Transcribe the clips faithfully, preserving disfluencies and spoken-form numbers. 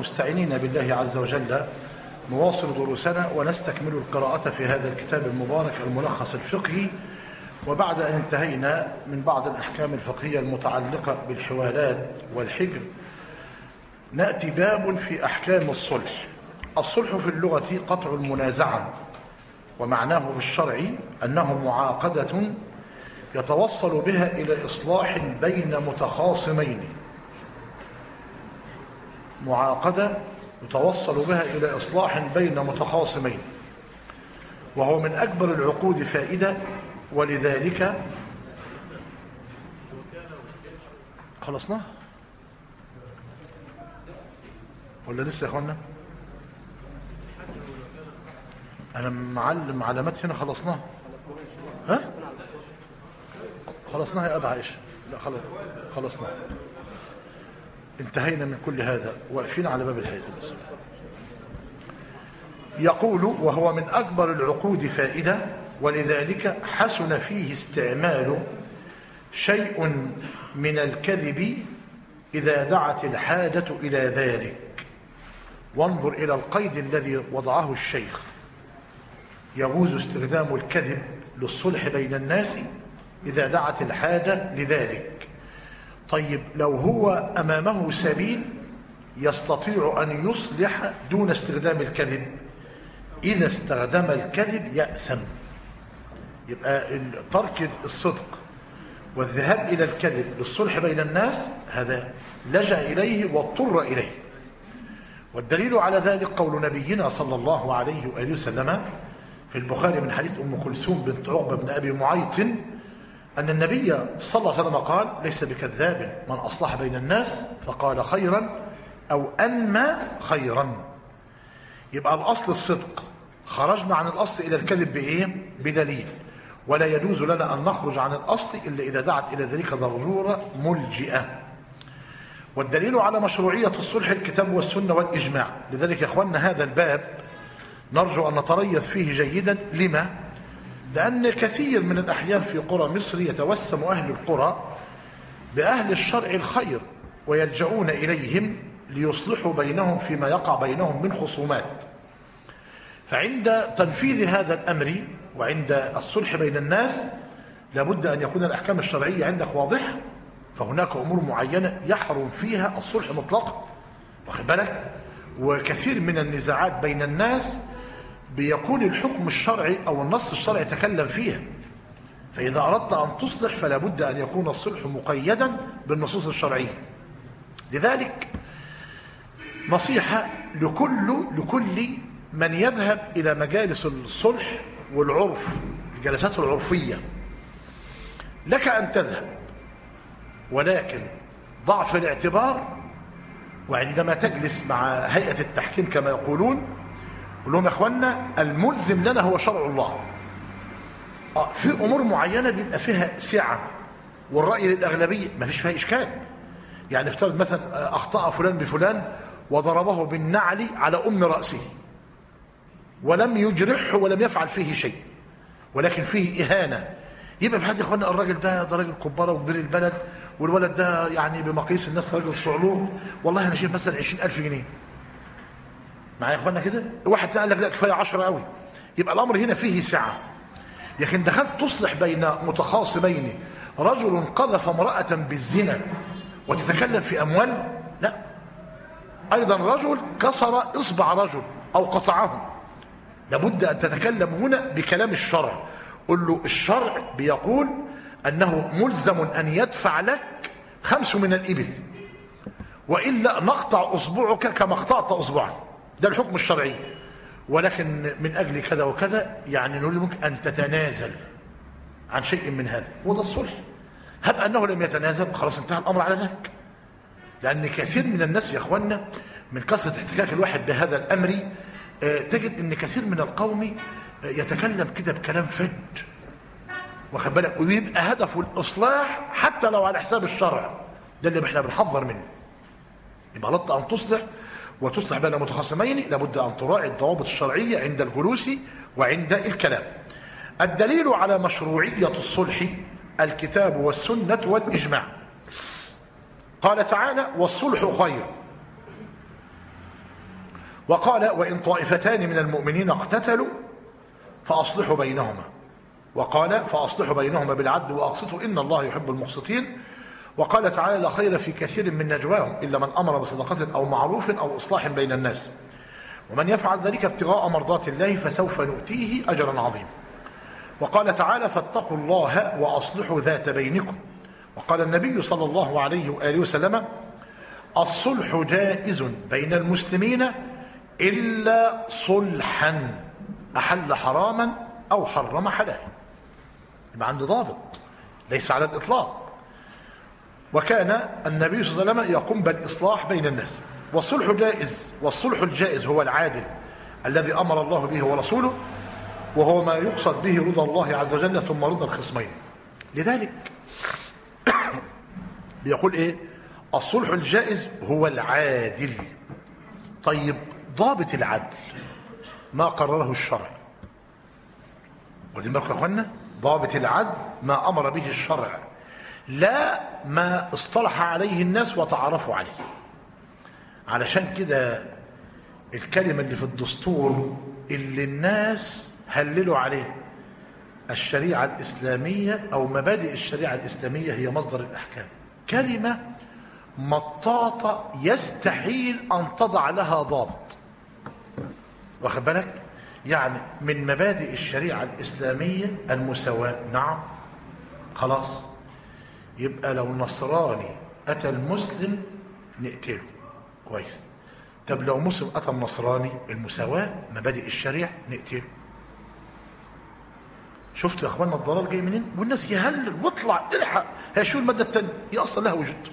مستعينين بالله عز وجل نواصل دروسنا ونستكمل القراءة في هذا الكتاب المبارك الملخص الفقهي. وبعد أن انتهينا من بعض الأحكام الفقهية المتعلقة بالحوالات والحجر، نأتي باب في أحكام الصلح. الصلح في اللغة قطع المنازعة، ومعناه في الشرع أنه معاقدة يتوصل بها إلى إصلاح بين متخاصمين. معاقدة يتوصل بها إلى إصلاح بين متخاصمين، وهو من أكبر العقود فائدة. ولذلك خلصنا ولا لسه يا اخوانا؟ انا معلم علامات هنا. خلصناها؟ ها خلصناها يا ابا عائشه؟ لا خلاص خلصناها، انتهينا من كل هذا، واقفين على باب الحيض. يقول: وهو من أكبر العقود فائدة، ولذلك حسن فيه استعمال شيء من الكذب إذا دعت الحاجة إلى ذلك. وانظر إلى القيد الذي وضعه الشيخ: يجوز استخدام الكذب للصلح بين الناس إذا دعت الحاجة لذلك. طيب، لو هو أمامه سبيل يستطيع أن يصلح دون استخدام الكذب، إذا استخدم الكذب يأثم. يبقى ترك الصدق والذهاب إلى الكذب للصلح بين الناس هذا لجأ إليه واضطر إليه. والدليل على ذلك قول نبينا صلى الله عليه وآله وسلم في البخاري من حديث أم كلثوم بنت عقبة بن أبي معيط أن النبي صلى الله عليه وسلم قال: ليس بكذاب من أصلح بين الناس فقال خيرا أو أنمى خيرا. يبقى الأصل الصدق، خرجنا عن الأصل إلى الكذب بإيه؟ بدليل. ولا يجوز لنا أن نخرج عن الأصل إلا إذا دعت إلى ذلك ضرورة ملجئة. والدليل على مشروعية الصلح الكتاب والسنة والإجماع. لذلك يا إخواننا هذا الباب نرجو أن نتريث فيه جيدا. لما؟ لأن كثير من الأحيان في قرى مصر يتوسم أهل القرى بأهل الشرع الخير ويلجؤون إليهم ليصلحوا بينهم فيما يقع بينهم من خصومات. فعند تنفيذ هذا الأمر وعند الصلح بين الناس لابد أن يكون الأحكام الشرعية عندك واضحة. فهناك أمور معينة يحرم فيها الصلح مطلقا، واخد بالك؟ وكثير من النزاعات بين الناس بيكون الحكم الشرعي أو النص الشرعي يتكلم فيها. فإذا أردت أن تصلح فلا بد أن يكون الصلح مقيدا بالنصوص الشرعية. لذلك نصيحة لكل لكل من يذهب إلى مجالس الصلح والعرف، الجلسات العرفية. لك أن تذهب، ولكن ضع في الاعتبار وعندما تجلس مع هيئة التحكيم كما يقولون، قل لهم: يا اخوانا الملزم لنا هو شرع الله. في أمور معينة بيبقى فيها سعة والرأي للأغلبية ما فيش فيها إشكال. يعني افترض مثلا أخطأ فلان بفلان وضربه بالنعل على أم رأسه ولم يجرحه ولم يفعل فيه شيء، ولكن فيه إهانة. يبقى في حد يا اخوانا الراجل ده ده راجل كبارة وكبير البلد، والولد ده يعني بمقاييس الناس راجل صعلوه، والله أنا شايف مثلا عشرين ألف جنيه معايا يا اخوانا كده. واحد قال لك لا كفاية عشرة قوي. يبقى الأمر هنا فيه سعة. لكن دخلت تصلح بين متخاصمين، رجل قذف امرأة بالزنا وتتكلم في أموال، لا. أيضا رجل كسر إصبع رجل أو قطعه، لابد أن تتكلم هنا بكلام الشرع. قل له الشرع بيقول أنه ملزم أن يدفع لك خمس من الإبل، وإلا نقطع أصبعك كما اقطعت أصبعه. ده الحكم الشرعي. ولكن من أجل كذا وكذا يعني نريد منك أن تتنازل عن شيء من هذا، وده الصلح. هب أنه لم يتنازل خلاص انتهى الأمر على ذلك. لأن كثير من الناس يا أخوانا من كثرة احتكاك الواحد بهذا الأمر تجد أن كثير من القوم يتكلم كده بكلام فج، واخد بالك، ويبقى هدفه الإصلاح حتى لو على حساب الشرع. ده اللي احنا بنحذر منه. يبقى لطة أن تصلح وتصلح بين متخاصمين لابد أن تراعي الضوابط الشرعية عند الجلوس وعند الكلام. الدليل على مشروعية الصلح الكتاب والسنة والإجماع. قال تعالى: والصلح خير. وقال وإن طائفتان من المؤمنين اقتتلوا فأصلحوا بينهما، وقال فأصلحوا بينهما بالعدل وأقسطوا إن الله يحب المقسطين. وقال تعالى لا خير في كثير من نجواهم إلا من أمر بصدقة أو معروف أو إصلاح بين الناس ومن يفعل ذلك ابتغاء مرضات الله فسوف نؤتيه أجرا عظيما. وقال تعالى فاتقوا الله وأصلحوا ذات بينكم. وقال النبي صلى الله عليه وآله وسلم الصلح جائز بين المسلمين إلا صلحا أحل حراما أو حرم حلالا. يبقى عنده ضابط ليس على الإطلاق. وكان النبي صلى الله عليه وسلم يقوم بالإصلاح بين الناس. والصلح جائز، والصلح الجائز هو العادل الذي أمر الله به ورسوله، وهو ما يقصد به رضا الله عز وجل ثم رضا الخصمين. لذلك بيقول إيه؟ الصلح الجائز هو العادل. طيب ضابط العدل ما قرره الشرع. واخدين بالكم يا اخوانا؟ ضابط العدل ما أمر به الشرع، لا ما اصطلح عليه الناس وتعرفوا عليه. علشان كده الكلمة اللي في الدستور اللي الناس هللوا عليه الشريعة الإسلامية أو مبادئ الشريعة الإسلامية هي مصدر الأحكام، كلمة مطاطة يستحيل أن تضع لها ضابط. واخد بالك؟ يعني من مبادئ الشريعة الإسلامية المساواة. نعم خلاص، يبقى لو نصراني أتى المسلم نقتله كويس. طب لو مسلم أتى النصراني المساواة مبادئ الشريعة نقتله. شفت يا اخوانا الضلال جاي منين؟ والناس يهلل واطلع الحق. هي شو المادة الثانية؟ هي أصلا لها وجود،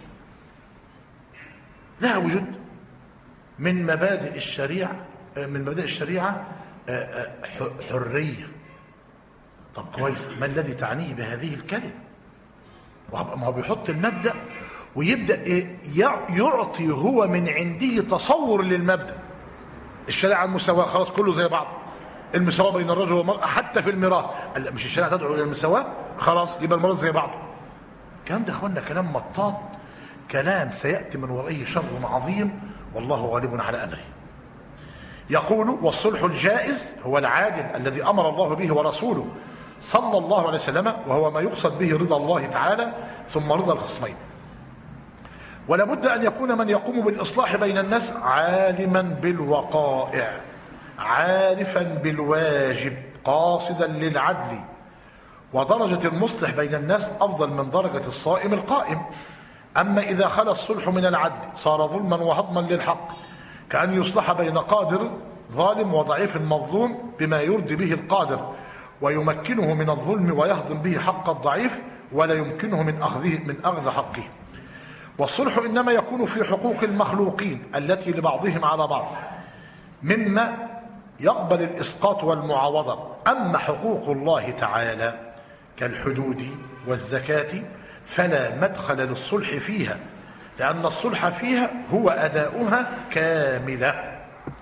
لها وجود من مبادئ الشريعة. من مبادئ الشريعة حرية. طب كويس، ما الذي تعنيه بهذه الكلمة؟ ما هو بيحط المبدأ ويبدأ إيه؟ يعطي هو من عنده تصور للمبدأ. الشريعة المساواة خلاص كله زي بعض، المساواة بين الرجل والمرأة حتى في الميراث. مش الشريعة تدعو إلى المساواة؟ خلاص يبقى الميراث زي بعضه. الكلام ده اخوانا كلام مطاط، كلام سيأتي من ورائه شر عظيم والله غالب على أمره. يقول والصلح الجائز هو العادل الذي أمر الله به ورسوله صلى الله عليه وسلم، وهو ما يقصد به رضا الله تعالى ثم رضا الخصمين. ولا بد أن يكون من يقوم بالإصلاح بين الناس عالما بالوقائع، عارفا بالواجب، قاصدا للعدل. ودرجة المصلح بين الناس أفضل من درجة الصائم القائم. أما إذا خلا الصلح من العدل صار ظلما وهضما للحق، كأن يصلح بين قادر ظالم وضعيف مظلوم بما يرضي به القادر ويمكنه من الظلم ويهضم به حق الضعيف ولا يمكنه من أخذه من أخذ حقه. والصلح إنما يكون في حقوق المخلوقين التي لبعضهم على بعض مما يقبل الإسقاط والمعاوضة. أما حقوق الله تعالى كالحدود والزكاة فلا مدخل للصلح فيها، لأن الصلح فيها هو أداؤها كاملة.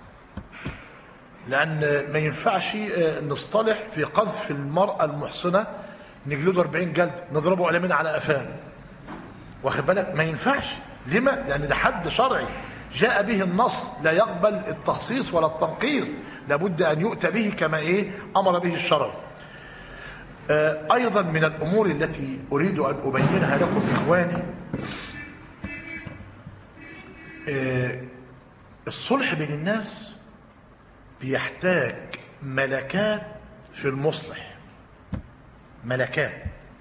لأن ما ينفعش نصطلح في قذف المرأة المحصنة نجلده أربعين جلد نضربه قلمين على قفاه. واخد بالك؟ ما ينفعش. لما؟ لأن ده حد شرعي جاء به النص لا يقبل التخصيص ولا التنقيص، لابد أن يؤتى به كما إيه أمر به الشرع. آه أيضا من الأمور التي أريد أن أبينها لكم إخواني، آه الصلح بين الناس بيحتاج ملكات في المصلح، ملكات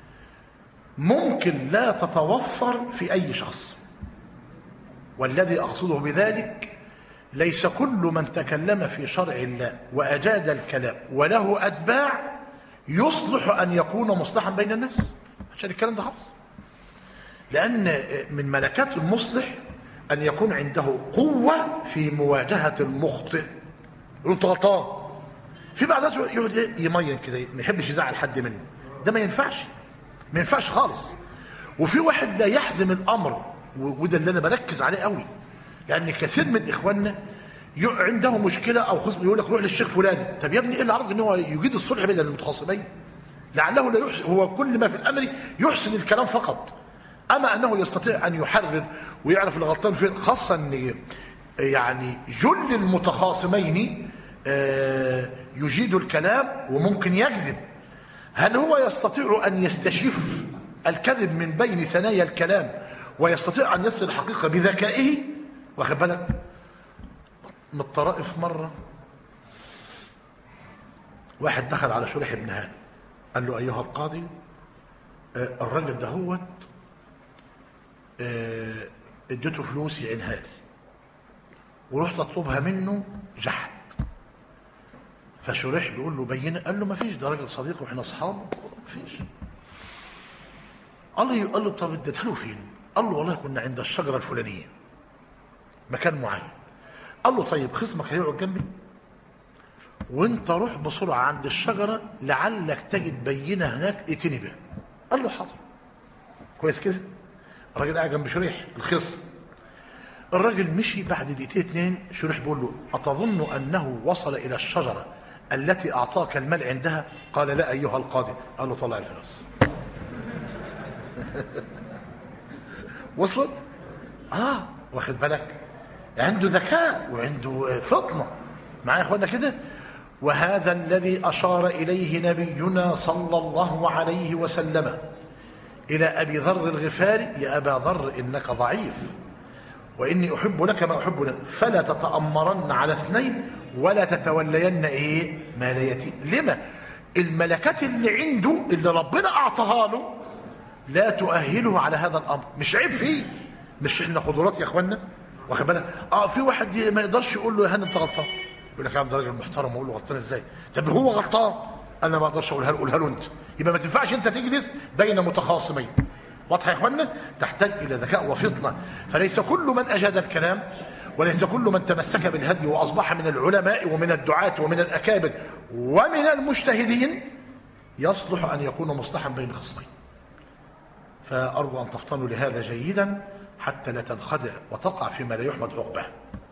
ممكن لا تتوفر في أي شخص. والذي أقصده بذلك ليس كل من تكلم في شرع الله وأجاد الكلام وله أتباع يصلح أن يكون مصلحا بين الناس، عشان الكلام ده خالص. لأن من ملكات المصلح أن يكون عنده قوة في مواجهة المخطئ. يقول أنت غلطان. في بعض الناس يقعد يمين كده ما يحبش يزعل حد منه، ده ما ينفعش، ما ينفعش خالص. وفي واحد لا يحزم الأمر، وده اللي أنا بركز عليه قوي، لأن كثير من إخواننا عنده مشكلة أو خصم يقول لك روح للشيخ فلاني. طب يا ابني إيه اللي عرض إن هو يجيد الصلح بين المتخاصمين؟ لعله لا يحسن، هو كل ما في الأمر يحسن الكلام فقط، أما أنه يستطيع أن يحرر ويعرف الغلطان فين. خاصة أن يعني جل المتخاصمين يجيد الكلام وممكن يكذب. هل هو يستطيع أن يستشف الكذب من بين ثنايا الكلام ويستطيع أن يصل الحقيقة بذكائه؟ واخد بالك؟ من الطرائف مرة واحد دخل على شريح بن هاني قال له أيها القاضي، الراجل ده هو اديته فلوس يعينها لي ورحت اطلبها منه جحد. فشريح بيقول له بينه، قال له ما فيش، ده راجل صديق واحنا اصحاب، ما فيش. قال له قال له طب اديتها له فين؟ قال له والله كنا عند الشجره الفلانيه مكان معين. قال له طيب خصمك هيقعد جنبي وانت روح بسرعه عند الشجره لعلك تجد بينه هناك ائتني بها. قال له حاضر. كويس كده؟ الراجل قاعد جنب شريح الخصم. الراجل مشي بعد دقيقتين اتنين، شريح بيقول له أتظن أنه وصل إلى الشجرة التي أعطاك المال عندها؟ قال لا أيها القاضي. قال له طلع الفلوس. وصلت؟ آه واخد بالك؟ عنده ذكاء وعنده فطنة معايا يا إخوانا كده. وهذا الذي أشار إليه نبينا صلى الله عليه وسلم إلى أبي ذر الغفاري: يا أبا ذر إنك ضعيف وإني أحب لك ما أحب لك، فلا تتأمرن على اثنين ولا تتولين إيه ما لا يتيم. لما؟ الملكات اللي عنده اللي ربنا أعطاها له لا تؤهله على هذا الأمر. مش عيب فيه، مش إحنا قدرات يا إخوانا، واخد بالك؟ آه في واحد ما يقدرش يقول له يا هاني أنت غلطان، يقول لك يا عم ده راجل محترم، أقول له غلطان إزاي؟ طب هو غلطان أنا ما أقدرش أقولها له، قولها له أنت. يبقى ما تنفعش أنت تجلس بين متخاصمين. واضح يا اخوانا؟ تحتاج الى ذكاء وفطنه. فليس كل من اجاد الكلام وليس كل من تمسك بالهدي واصبح من العلماء ومن الدعاة ومن الاكابر ومن المجتهدين يصلح ان يكون مصلحا بين خصمين. فارجو ان تفطنوا لهذا جيدا حتى لا تنخدع وتقع فيما لا يحمد عقباه.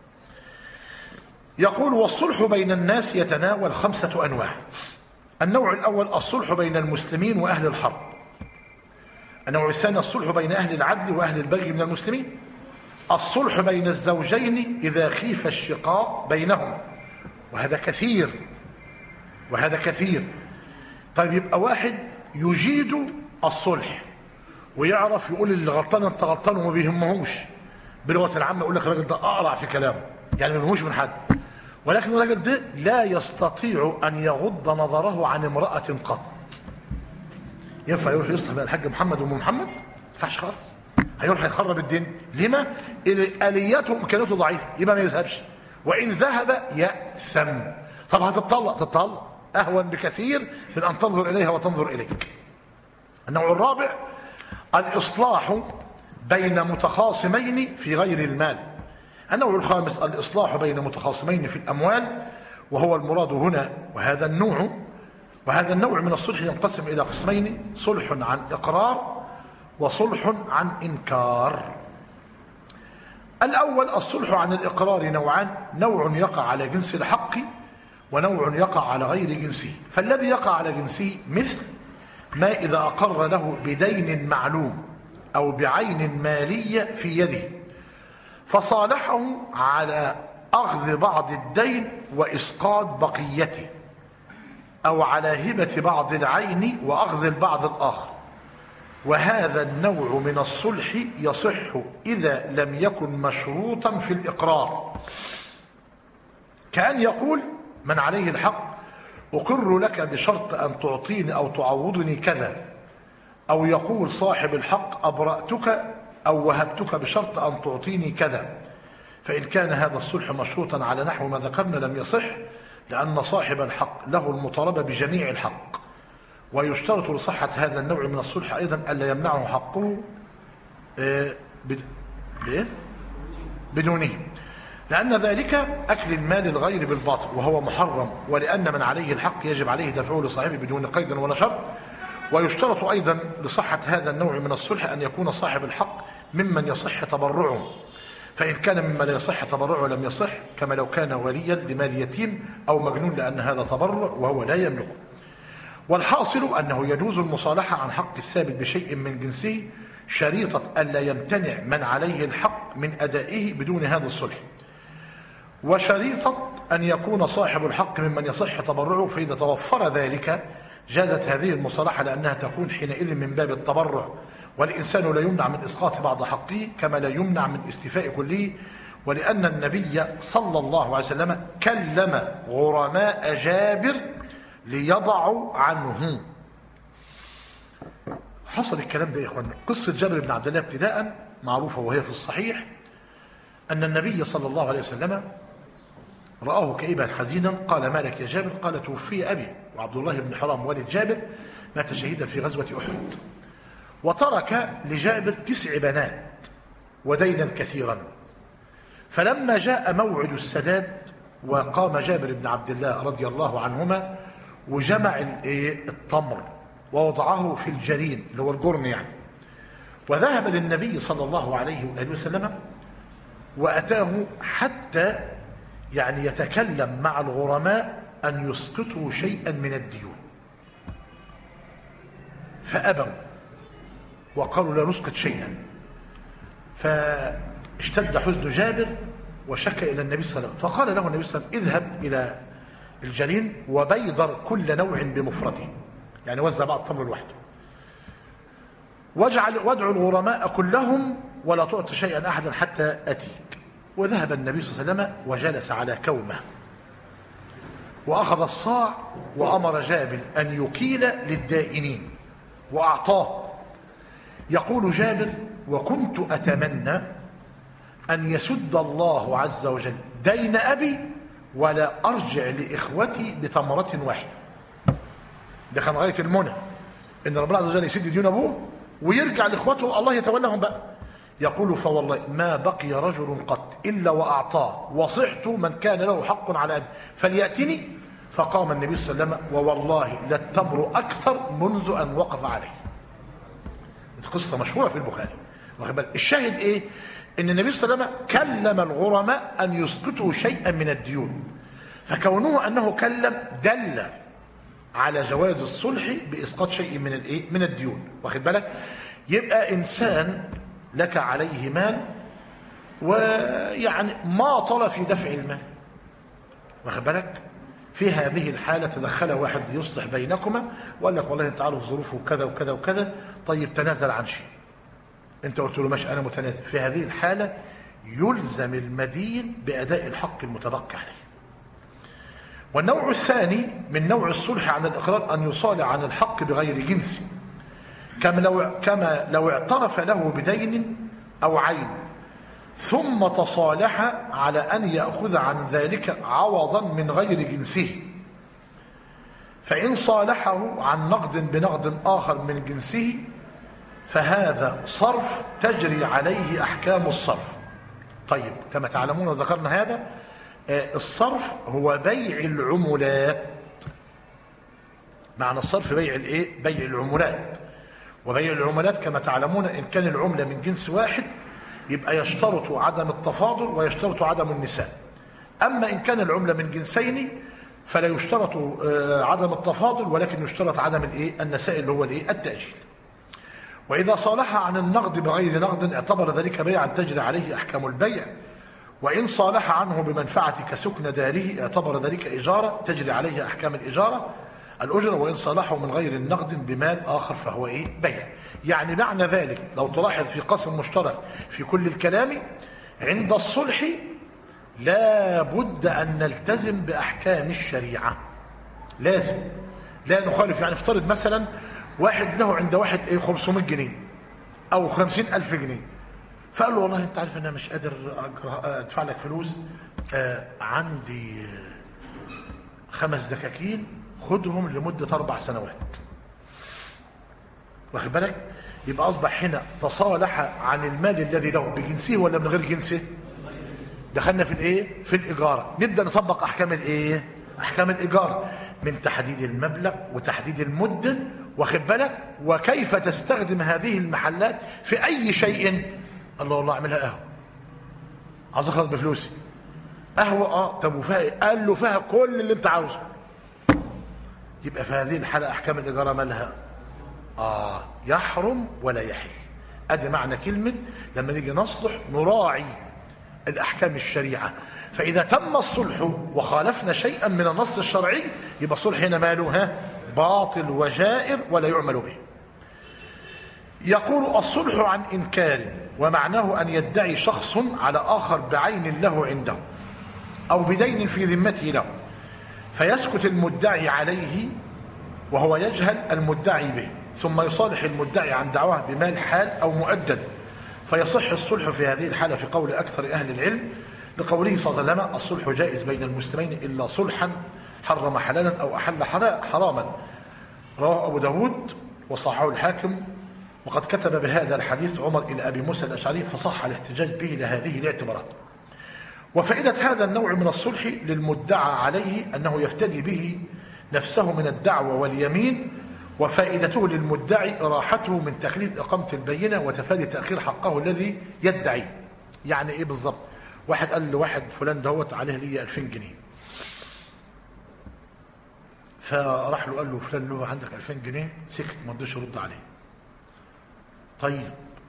يقول: والصلح بين الناس يتناول خمسه انواع. النوع الاول الصلح بين المسلمين واهل الحرب. النوع الثاني الصلح بين أهل العدل وأهل البغي من المسلمين. الصلح بين الزوجين إذا خيف الشقاق بينهم، وهذا كثير وهذا كثير. طيب يبقى واحد يجيد الصلح ويعرف يقول اللي غلطان انت غلطان وما بيهمهوش، بلغة العامة يقول لك الراجل ده أقرع في كلامه، يعني ما بيهمهوش من حد. ولكن الراجل ده لا يستطيع أن يغض نظره عن امرأة قط. ينفع يروح يصلح بين الحاج محمد وام محمد؟ ما ينفعش خالص. هيروح هيخرب الدين. لما؟ الياته وامكانياته ضعيفه، يبقى ما يذهبش. وان ذهب يأثم. طب هتطلق تطلق اهون بكثير من ان تنظر اليها وتنظر اليك. النوع الرابع الاصلاح بين متخاصمين في غير المال. النوع الخامس الاصلاح بين متخاصمين في الاموال، وهو المراد هنا. وهذا النوع وهذا النوع من الصلح ينقسم إلى قسمين: صلح عن إقرار وصلح عن إنكار. الأول الصلح عن الإقرار نوعان: نوع يقع على جنس الحق ونوع يقع على غير جنسه. فالذي يقع على جنسه مثل ما إذا أقر له بدين معلوم أو بعين مالية في يده فصالحه على أخذ بعض الدين وإسقاط بقيته، أو على هبة بعض العين وأخذ البعض الآخر. وهذا النوع من الصلح يصح إذا لم يكن مشروطا في الإقرار، كأن يقول من عليه الحق: أقر لك بشرط أن تعطيني أو تعوضني كذا، أو يقول صاحب الحق: أبرأتك أو وهبتك بشرط أن تعطيني كذا. فإن كان هذا الصلح مشروطا على نحو ما ذكرنا لم يصح، لأن صاحب الحق له المطالبة بجميع الحق. ويشترط لصحة هذا النوع من الصلح أيضا ألا يمنعه حقه بدونه، لأن ذلك أكل المال الغير بالباطل وهو محرم، ولأن من عليه الحق يجب عليه دفعه لصاحبه بدون قيد ولا شرط. ويشترط أيضا لصحة هذا النوع من الصلح أن يكون صاحب الحق ممن يصح تبرعه، فإن كان مما لا يصح تبرعه لم يصح، كما لو كان وليا لمال يتيم أو مجنون، لأن هذا تبرع وهو لا يملكه. والحاصل أنه يجوز المصالحة عن حق الثابت بشيء من جنسه، شريطة ألا يمتنع من عليه الحق من أدائه بدون هذا الصلح. وشريطة أن يكون صاحب الحق ممن يصح تبرعه، فإذا توفر ذلك جازت هذه المصالحة، لأنها تكون حينئذ من باب التبرع، والإنسان لا يمنع من إسقاط بعض حقه كما لا يمنع من استيفاء كله، ولأن النبي صلى الله عليه وسلم كلم غرماء جابر ليضعوا عنه. حصل الكلام ده يا إخوان. قصة جابر بن عبد الله ابتداء معروفة وهي في الصحيح، أن النبي صلى الله عليه وسلم رآه كئيبا حزينا، قال: ما لك يا جابر؟ قال: توفي أبي، وعبد الله بن حرام والد جابر مات شهيدا في غزوة أحد، وترك لجابر تسع بنات ودينا كثيرا. فلما جاء موعد السداد وقام جابر بن عبد الله رضي الله عنهما وجمع التمر ووضعه في الجرين اللي هو الجرن يعني، وذهب للنبي صلى الله عليه وآله وسلم وأتاه حتى يعني يتكلم مع الغرماء أن يسقطوا شيئا من الديون، فأبوا وقالوا لا نسقط شيئا. فاشتد حزن جابر وشكى إلى النبي صلى الله عليه وسلم، فقال له النبي صلى الله عليه وسلم: اذهب إلى الجرين وبيضر كل نوع بمفرده، يعني وزع بعض التمر لوحده، واجعل وادعوا الغرماء كلهم ولا تعطي شيئا أحدا حتى أتيك. وذهب النبي صلى الله عليه وسلم وجلس على كومه وأخذ الصاع وأمر جابر أن يكيل للدائنين وأعطاه. يقول جابر: وكنت أتمنى أن يسد الله عز وجل دين أبي ولا أرجع لإخوتي بتمرة واحدة. ده كان غاية المنى، إن ربنا عز وجل يسد ديون أبوه ويرجع لإخوته الله يتولاهم بقى. يقول: فوالله ما بقي رجل قط إلا وأعطاه، وصحت من كان له حق على أبي فليأتني. فقام النبي صلى الله عليه وسلم: ووالله للتمر أكثر منذ أن وقف عليه. قصة مشهورة في البخاري. الشاهد إيه؟ إن النبي صلى الله عليه وسلم كلم الغرماء أن يسقطوا شيئا من الديون، فكونه أنه كلم دل على جواز الصلح بإسقاط شيء من الإيه؟ من الديون. واخد بالك؟ يبقى إنسان لك عليه مال ويعني ما طال في دفع المال، واخد بالك؟ في هذه الحالة تدخل واحد يصلح بينكما وقال لك: والله انت عارف ظروفه كذا وكذا وكذا، طيب تنازل عن شيء. انت قلت له: ماشي انا متنازل. في هذه الحالة يلزم المدين بأداء الحق المتبقي عليه. والنوع الثاني من نوع الصلح عن الإقرار أن يصالح عن الحق بغير جنسه، كما لو كما لو اعترف له بدين أو عين ثم تصالح على أن يأخذ عن ذلك عوضا من غير جنسه، فإن صالحه عن نقد بنقد آخر من جنسه فهذا صرف تجري عليه أحكام الصرف. طيب كما تعلمون وذكرنا هذا، الصرف هو بيع العملات. معنى الصرف بيع الايه؟ بيع العملات. وبيع العملات كما تعلمون إن كان العملة من جنس واحد يبقى يشترط عدم التفاضل ويشترط عدم النساء. أما إن كان العملة من جنسين فلا يشترط عدم التفاضل ولكن يشترط عدم الايه؟ النساء اللي هو الايه؟ التأجيل. وإذا صالح عن النقد بغير نقد اعتبر ذلك بيعا تجري عليه أحكام البيع، وإن صالح عنه بمنفعة كسكن داره اعتبر ذلك إجارة تجري عليه أحكام الإجارة الأجرة، وإن صالحه من غير النقد بمال آخر فهو إيه؟ بيع. يعني معنى ذلك لو تلاحظ في قسم مشترك في كل الكلام، عند الصلح لا بد أن نلتزم بأحكام الشريعة، لازم لا نخالف. يعني افترض مثلا واحد له عند واحد ايه خمسمائة جنيه او خمسين ألف جنيه، فقال له: والله انت عارف ان انا مش قادر ادفع لك فلوس، آه عندي خمس دكاكين خدهم لمدة أربع سنوات. واخد بالك؟ يبقى أصبح هنا تصالح عن المال الذي له بجنسه ولا من غير جنسه؟ دخلنا في الايه؟ في الإجارة. نبدأ نطبق أحكام الايه؟ أحكام الإجارة من تحديد المبلغ وتحديد المدة، واخد بالك؟ وكيف تستخدم هذه المحلات في أي شيء. الله والله أعملها قهوة، عاوز أخلص بفلوسي. قهوة اه طب وفيها ايه؟ قال له: فيها كل اللي أنت عاوزه. يبقى في هذه الحالة أحكام الإجارة مالها؟ آه يحرم ولا يحل. أدي معنى كلمة لما نيجي نصلح نراعي الأحكام الشريعة فإذا تم الصلح وخالفنا شيئا من النص الشرعي يبقى الصلح هنا ماله ها باطل وجائر ولا يعمل به. يقول الصلح عن إنكار ومعناه أن يدعي شخص على آخر بعين له عنده أو بدين في ذمته له، فيسكت المدعي عليه وهو يجهل المدعي به، ثم يصالح المدعي عن دعواه بمال حال أو مؤجل، فيصح الصلح في هذه الحالة في قول أكثر أهل العلم، لقوله صلى الله عليه وسلم الصلح جائز بين المسلمين إلا صلحا حرم حلالا أو أحل حراما، رواه أبو داود وصححه الحاكم. وقد كتب بهذا الحديث عمر إلى أبي موسى الأشعري فصح الاحتجاج به لهذه الاعتبارات. وفائدة هذا النوع من الصلح للمدعى عليه أنه يفتدي به نفسه من الدعوة واليمين، وفائدته للمدعي إراحته من تخليد إقامة البينة وتفادي تأخير حقه الذي يدعي. يعني إيه بالضبط؟ واحد قال لواحد فلان دوت عليه لي ألفين جنيه، فراح له قال له فلان له عندك ألفين جنيه، سكت ما رضيش يرد عليه. طيب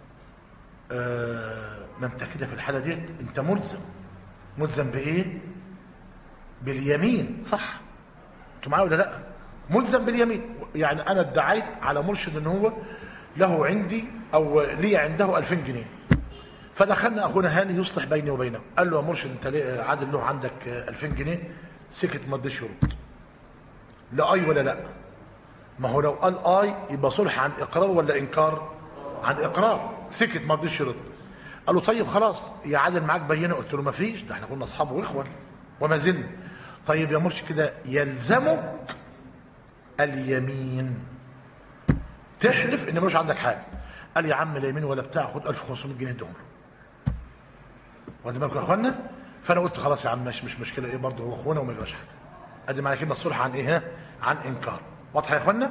آه ما انت كده في الحالة دي انت ملزم ملزم بايه؟ باليمين، صح؟ انتوا معايا ولا لا؟ ملزم باليمين. يعني انا ادعيت على مرشد ان هو له عندي او لي عنده ألفين جنيه، فدخلنا اخونا هاني يصلح بيني وبينه، قال له يا مرشد انت ليه عادل له عندك ألفين جنيه، سكت ما رضيش يرد. لا اي ولا لا؟ ما هو لو قال اي يبقى صلح عن اقرار ولا انكار؟ عن اقرار. سكت ما رضيش يرد. قال له طيب خلاص يا عادل معاك بينه؟ قلت له ما فيش، ده احنا كنا اصحاب واخوه وما زلنا. طيب يا مرشد كده يلزمك اليمين، تحلف ان مش عندك حاجه. قال يا عم لا يمين ولا بتاع، خد ألف وخمسمائة جنيه دول. واخدين بالكم يا اخوانا؟ فانا قلت خلاص يا عم مش مش مشكله، ايه برضه هو اخونا وما يجراش حاجه. ادي معنى كلمه الصلح عن ايه؟ عن انكار. واضحه يا اخوانا؟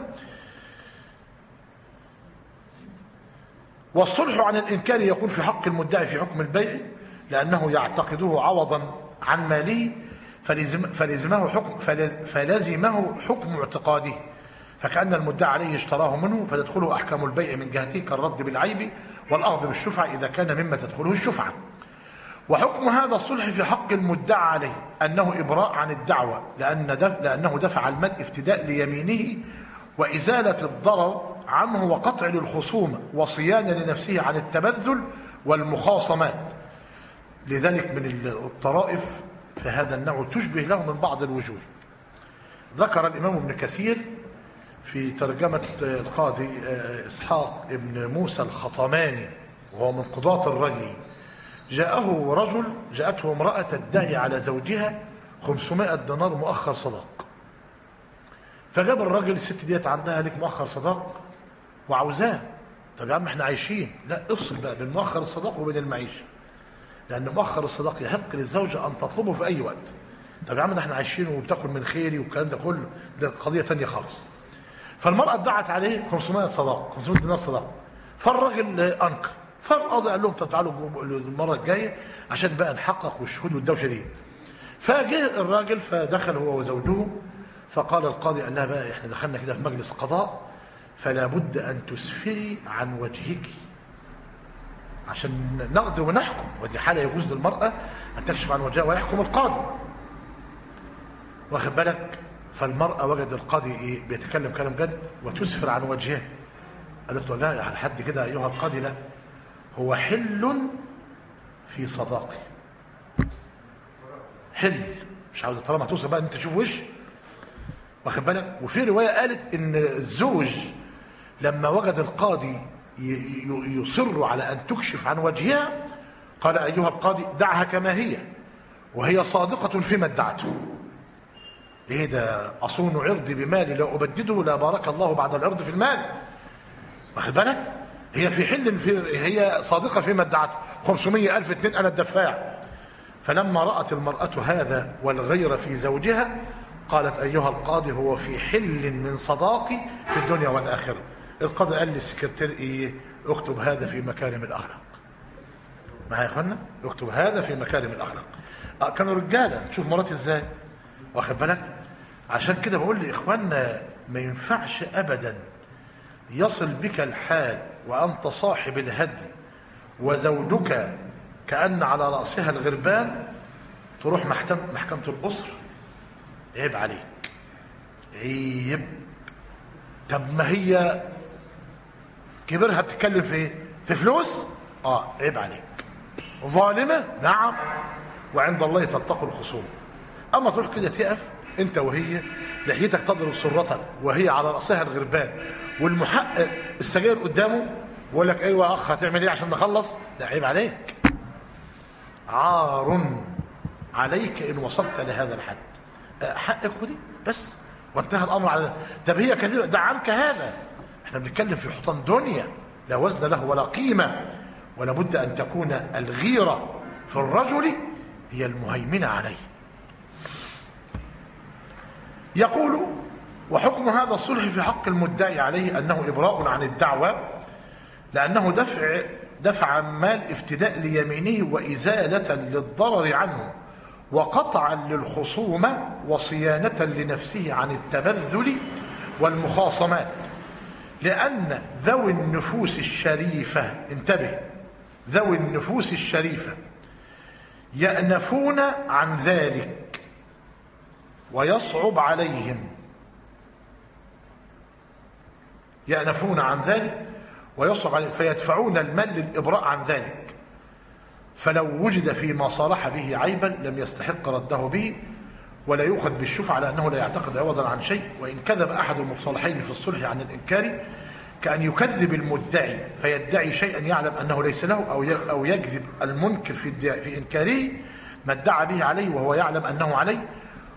والصلح عن الإنكار يكون في حق المدعي في حكم البيع لأنه يعتقده عوضا عن ماله، فلزم فلزمه حكم فلزمه حكم اعتقاده، فكأن المدعي عليه اشتراه منه فتدخله أحكام البيع من جهته كالرد بالعيب والأخذ بالشفعة إذا كان مما تدخله الشفعة. وحكم هذا الصلح في حق المدعى عليه أنه إبراء عن الدعوة لأن دف لأنه دفع المال افتداء ليمينه وإزالة الضرر عنه وقطع للخصومة وصيانة لنفسه عن التبذل والمخاصمات. لذلك من الطرائف في هذا النوع تشبه له من بعض الوجوه. ذكر الإمام ابن كثير في ترجمة القاضي إسحاق ابن موسى الخطماني وهو من قضاة الري، جاءه رجل جاءته امرأة تدعي على زوجها خمسمائة دينار مؤخر صداق، فجاب الراجل الست ديت عندها لك مؤخر صداق وعاوزاه. طب يا عم احنا عايشين، لا افصل بقى بين مؤخر الصداق وبين المعيشه، لان مؤخر الصداق يحق للزوجه ان تطلبه في اي وقت. طب يا عم ده احنا عايشين وبتاكل من خيري والكلام ده كله، ده قضيه ثانيه خالص. فالمراه ادعت عليه خمسمائة صداق، خمسمائة دينار صداق، فالراجل انكر. فالقاضي قال لهم طب تعالوا المره الجايه عشان بقى نحقق والشهود والدوشه دي. فجاء الراجل فدخل هو وزوجه، فقال القاضي قال لها بقى احنا دخلنا كده في مجلس قضاء، فلا بد ان تسفري عن وجهك عشان نقضي ونحكم، ودي حاله يجوز للمراه ان تكشف عن وجهها ويحكم القاضي، واخد بالك؟ فالمراه وجد القاضي ايه بيتكلم كلام جد وتسفر عن وجهها، قالت له لا على حد كده ايها القاضي، لا هو حل في صداقي، حل مش عاوز طالما توصل بقى انت تشوف وش، واخد بالك؟ وفي روايه قالت ان الزوج لما وجد القاضي يصر على ان تكشف عن وجهها قال ايها القاضي دعها كما هي وهي صادقه فيما ادعته. ايه ده؟ اصون عرضي بمالي لو ابدده لا بارك الله بعد العرض في المال، واخد بالك؟ هي في حل في هي صادقه فيما ادعته، خمسمائة ألف اتنين انا الدفاع. فلما رأت المرأة هذا والغير في زوجها قالت أيها القاضي هو في حل من صداقي في الدنيا والآخرة. القاضي قال للسكرتير إيه؟ اكتب هذا في مكارم الأخلاق. معايا يا إخوانا؟ اكتب هذا في مكارم الأخلاق. آه كانوا رجالة، تشوف مراتي إزاي؟ واخد بالك؟ عشان كده بقول لإخواننا ما ينفعش أبدا يصل بك الحال وأنت صاحب الهدي وزوجك كأن على رأسها الغربان تروح محكمة محكمة الأسر، عيب عليك، عيب. طب ما هي كبرها بتتكلم في ايه؟ في فلوس؟ اه عيب عليك. ظالمة؟ نعم، وعند الله تتقوا الخصوم. اما تروح كده تقف انت وهي، لحيتك تضرب سرتك وهي على راسها الغربان، والمحقق السجاير قدامه ويقول لك ايوه يا اخ هتعمل ايه عشان نخلص؟ لا عيب عليك، عار عليك ان وصلت لهذا الحد. حقك خدي بس وانتهى الامر على ده. طب هي كذبه، ده عنك هذا. احنا بنتكلم في حيطان دنيا لا وزن له ولا قيمه، ولا بد ان تكون الغيره في الرجل هي المهيمنه عليه. يقول: وحكم هذا الصلح في حق المدعي عليه انه ابراء عن الدعوى، لانه دفع دفع مال افتداء ليمينه وازاله للضرر عنه وقطعا للخصومه وصيانه لنفسه عن التبذل والمخاصمات، لان ذوي النفوس الشريفه، انتبه، ذوي النفوس الشريفه يأنفون عن ذلك ويصعب عليهم، يأنفون عن ذلك ويصعب عليهم فيدفعون المال للإبراء عن ذلك، فلو وجد فيما صالح به عيبا لم يستحق رده به، ولا يؤخذ بالشفعة على أنه لا يعتقد عوضا عن شيء. وإن كذب أحد المتصالحين في الصلح عن الإنكار، كأن يكذب المدعي فيدعي شيئا يعلم أنه ليس له، أو أو يكذب المنكر في في إنكاره ما ادعى به عليه وهو يعلم أنه عليه،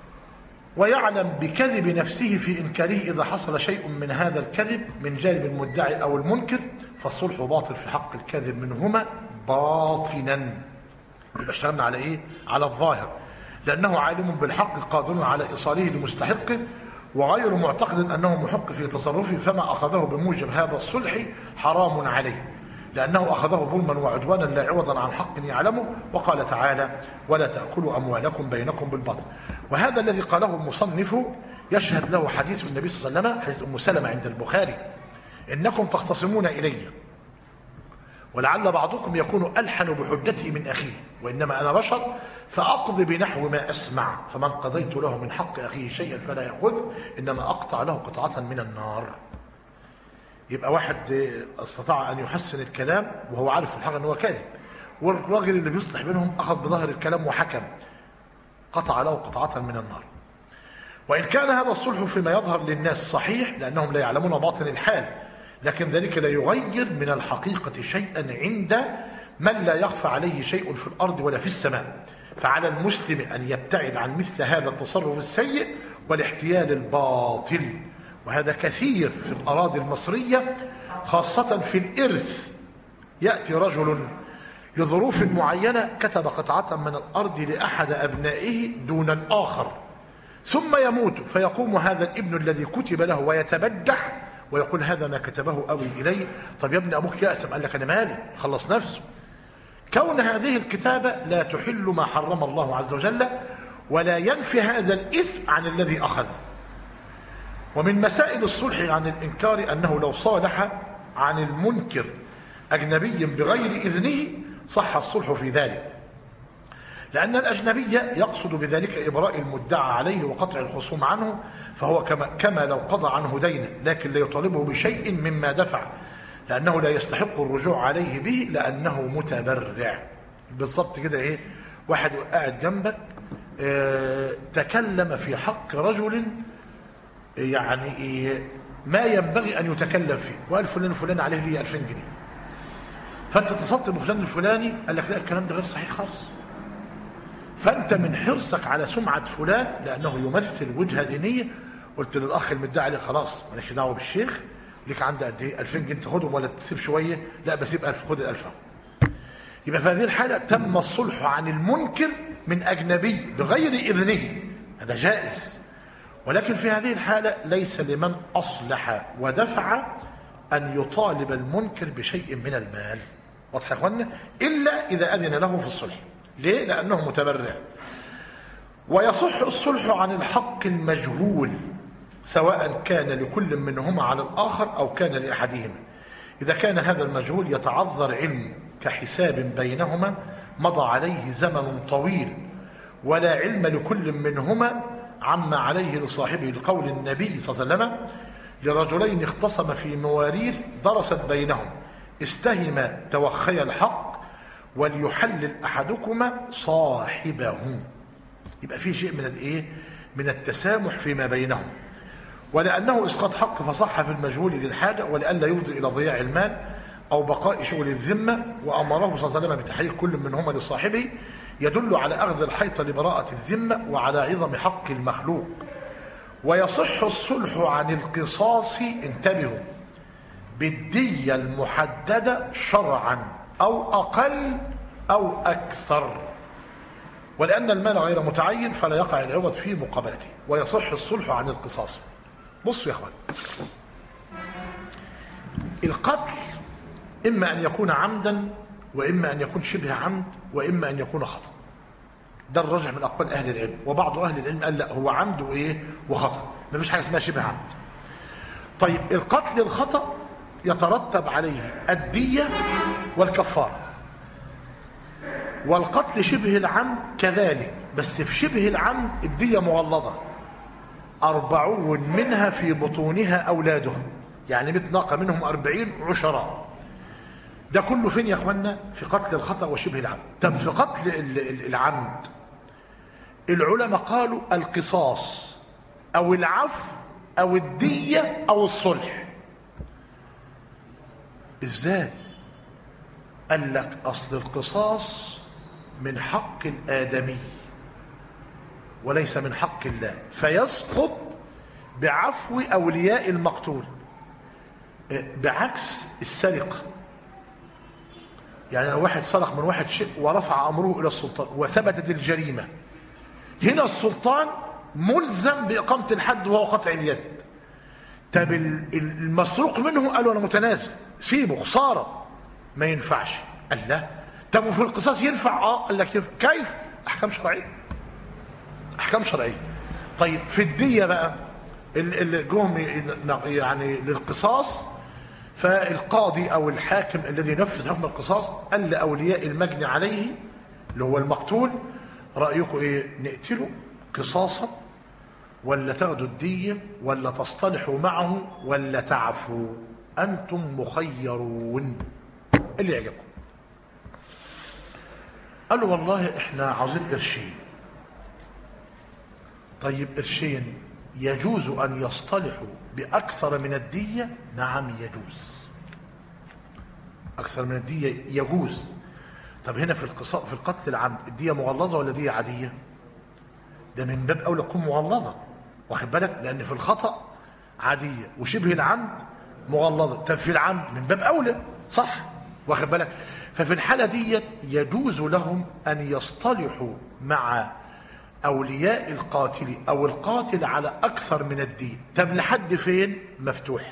ويعلم بكذب نفسه في إنكاره إذا حصل شيء من هذا الكذب من جانب المدعي أو المنكر، فالصلح باطل في حق الكاذب منهما باطنا. يبقى اشتغلنا على إيه؟ على الظاهر، لأنه عالم بالحق قادر على إيصاله لمستحقه، وغير معتقد أنه محق في تصرفه، فما أخذه بموجب هذا الصلح حرام عليه، لأنه أخذه ظلما وعدوانا لا عوضا عن حق يعلمه. وقال تعالى: ولا تأكلوا أموالكم بينكم بالباطل. وهذا الذي قاله المصنف يشهد له حديث النبي صلى الله عليه وسلم، حديث أم سلمة عند البخاري: إنكم تختصمون إلي ولعل بعضكم يكون ألحن بحجته من أخيه، وإنما أنا بشر فأقضي بنحو ما أسمع، فمن قضيت له من حق أخيه شيئا فلا يأخذ، إنما أقطع له قطعة من النار. يبقى واحد استطاع أن يحسن الكلام وهو عارف في الحقيقة أنه كاذب، والراجل اللي بيصلح بينهم أخذ بظاهر الكلام وحكم، قطع له قطعة من النار. وإن كان هذا الصلح فيما يظهر للناس صحيح لأنهم لا يعلمون باطن الحال، لكن ذلك لا يغير من الحقيقة شيئا عند من لا يخفى عليه شيء في الأرض ولا في السماء. فعلى المسلم أن يبتعد عن مثل هذا التصرف السيء والاحتيال الباطل، وهذا كثير في الأراضي المصرية خاصة في الإرث. يأتي رجل لظروف معينة كتب قطعة من الأرض لأحد أبنائه دون الآخر، ثم يموت، فيقوم هذا الابن الذي كتب له ويتبجح ويقول: هذا ما كتبه أبي إلي. طب يا ابن أبوك يأثم؟ قال لك: أنا مالي، خلص نفسه. كون هذه الكتابة لا تحل ما حرم الله عز وجل، ولا ينفي هذا الإثم عن الذي أخذ. ومن مسائل الصلح عن الإنكار أنه لو صالح عن المنكر أجنبي بغير إذنه صح الصلح في ذلك، لأن الأجنبي يقصد بذلك إبراء المدعى عليه وقطع الخصوم عنه، فهو كما, كما لو قضى عنه دينا، لكن لا يطالبه بشيء مما دفع، لأنه لا يستحق الرجوع عليه به لأنه متبرع. بالضبط كده. إيه؟ واحد قاعد جنبك اه تكلم في حق رجل يعني إيه ما ينبغي أن يتكلم فيه، وقال فلان فلان عليه لي ألفين جنيه، فأنت اتصلت بفلان الفلاني قال لك: لا الكلام ده غير صحيح خالص. فأنت من حرصك على سمعة فلان لأنه يمثل وجهة دينية قلت للأخ المدعي عليه: خلاص مالكش دعوة بالشيخ، ليك عندي قد إيه؟ ألفين جنيه تاخدهم ولا تسيب شوية؟ لا بسيب ألف، خد الألف. يبقى في هذه الحالة تم الصلح عن المنكر من أجنبي بغير إذنه، هذا جائز. ولكن في هذه الحالة ليس لمن أصلح ودفع أن يطالب المنكر بشيء من المال، واضح يا اخوانا؟ إلا إذا أذن له في الصلح. ليه؟ لأنه متبرع. ويصح الصلح عن الحق المجهول سواء كان لكل منهما على الآخر أو كان لأحدهما، إذا كان هذا المجهول يتعذر علمه كحساب بينهما مضى عليه زمن طويل ولا علم لكل منهما عما عليه لصاحبه، لقول النبي صلى الله عليه وسلم: لرجلين اختصم في مواريث درست بينهم استهم توخي الحق وليحلل أحدكما صاحبه. يبقى في شيء من الايه من التسامح فيما بينهم، ولأنه إسقاط حق فصح في المجهول للحاجة ولئلا يفضي إلى ضياع المال أو بقاء شغل الذمة، وأمره صلى الله عليه وسلم بتحرير كل منهما لصاحبه، يدل على أخذ الحيطة لبراءة الذمة وعلى عظم حق المخلوق. ويصح الصلح عن القصاص، انتبهوا، بالدية المحددة شرعا أو أقل أو أكثر، ولأن المال غير متعين فلا يقع العوض في مقابلته. ويصح الصلح عن القصاص. بصوا يا اخوان، القتل إما أن يكون عمدا وإما أن يكون شبه عمد وإما أن يكون خطأ. ده الراجح من أقوال أهل العلم، وبعض أهل العلم قال لا، هو عمد وإيه وخطأ، ما فيش حاجة اسمها شبه عمد. طيب القتل الخطأ يترتب عليه الدية والكفارة، والقتل شبه العمد كذلك، بس في شبه العمد الدية مغلظة، أربعون منها في بطونها أولادها، يعني مئة ناقة منهم أربعين عشراء. ده كله فين يا أخوانا؟ في قتل الخطأ وشبه العمد. طب في قتل العمد العلماء قالوا القصاص أو العفو أو الدية أو الصلح. إزاي؟ قال لك أصل القصاص من حق الآدمي وليس من حق الله، فيسقط بعفو أولياء المقتول، بعكس السرقة. يعني لو واحد سرق من واحد شيء ورفع أمره إلى السلطان وثبتت الجريمة، هنا السلطان ملزم بإقامة الحد وهو قطع اليد. طب المسروق منه قالوا أنا متنازل، سيبه خسارة، ما ينفعش. قال لا. طب وفي القصاص ينفع؟ اه. قال لك ينفع. كيف؟ أحكام شرعية، أحكام شرعية. طيب في الدية بقى اللي جم يعني للقصاص، فالقاضي أو الحاكم الذي ينفذ حكم القصاص قال لأولياء المجني عليه اللي هو المقتول: رأيكم إيه؟ نقتله قصاصا ولا تاخدوا الدية ولا تصطلحوا معه ولا تعفوا؟ أنتم مخيرون، اللي يعجبكم. قالوا والله إحنا عاوزين قرشين. طيب قرشين يجوز أن يصطلحوا بأكثر من الدية؟ نعم يجوز، أكثر من الدية يجوز. طب هنا في القصاص في القتل العمد الدية مغلظة ولا دية عادية؟ ده من باب أولى تكون مغلظة، واخد بالك؟ لأن في الخطأ عادية وشبه العمد مغلظة. طب في العمد من باب أولى، صح؟ واخد بالك؟ ففي الحالة ديت يجوز لهم أن يصطلحوا مع أولياء القاتل أو القاتل على أكثر من الدين. طب لحد فين؟ مفتوح،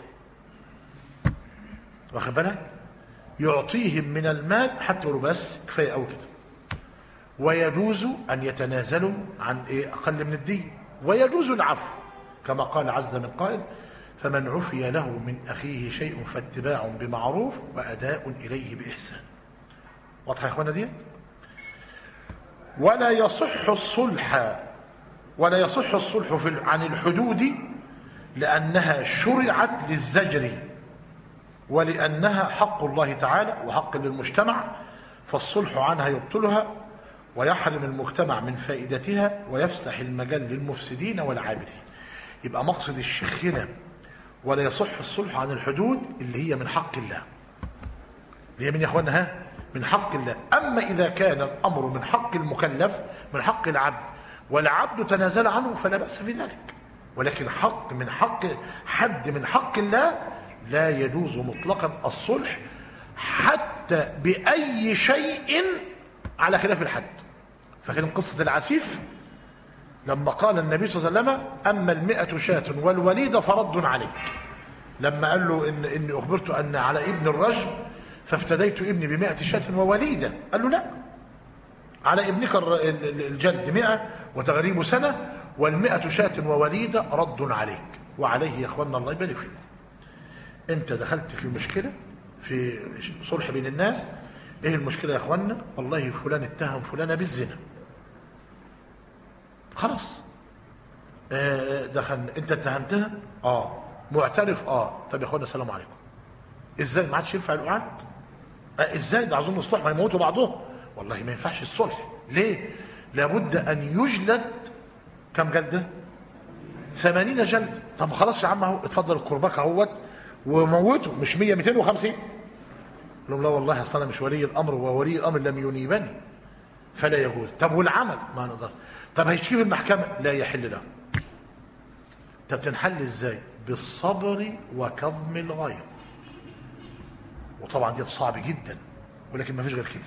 واخد بالك؟ يعطيهم من المال حتى يقولوا بس كفاية أو كده. ويجوز أن يتنازلوا عن إيه؟ أقل من الدين. ويجوز العفو كما قال عز من قائل: فمن عفي له من أخيه شيء فاتباع بمعروف وأداء إليه بإحسان. واضحة يا إخوانا دي؟ ولا يصح الصلح ولا يصح الصلح في عن الحدود لأنها شرعت للزجر ولأنها حق الله تعالى وحق للمجتمع، فالصلح عنها يبطلها ويحرم المجتمع من فائدتها ويفسح المجال للمفسدين والعابثين. يبقى مقصد الشيخ هنا ولا يصح الصلح عن الحدود اللي هي من حق الله، اللي هي من يا اخوانا ها من حق الله. أما إذا كان الأمر من حق المكلف من حق العبد والعبد تنازل عنه فلا بأس في ذلك، ولكن حق من حق حد من حق الله لا يجوز مطلقا الصلح حتى بأي شيء على خلاف الحد. فكان قصة العسيف لما قال النبي صلى الله عليه وسلم: أما المئة شاة والوليدة فرد عليك، لما قال له إن إني أخبرت أن على ابن الرجم فافتديت ابني بمئة شاة ووليدة، قال له لا، على ابنك الجد مئة وتغريب سنة، والمئة شاة ووليدة رد عليك. وعليه يا اخوانا الله يبارك فيكم، انت دخلت في مشكلة في صلح بين الناس. ايه المشكلة يا اخوانا؟ والله فلان اتهم فلانة بالزنا، خلاص آه دخل. انت اتهمتها اه، معترف اه، طب يا اخوانا السلام عليكم. ازاي ما عادش ينفع القعاد؟ آه ازاي ده عاوزين الصلح ما يموتوا بعضهم؟ والله ما ينفعش الصلح. ليه؟ لابد ان يجلد كم جلده؟ ثمانين جلد. طب خلاص يا عم اهو اتفضل الكرباك اهوت وموته، مش مية مئتين وخمسين. لهم لا والله اصل انا مش ولي الامر وولي الامر لم ينيبني فلا يجوز. طب والعمل ما نقدر. طب هيشكي في المحكمه لا يحل له. طب تنحل ازاي؟ بالصبر وكظم الغيظ. وطبعا دي صعب جدا ولكن ما فيش غير كده.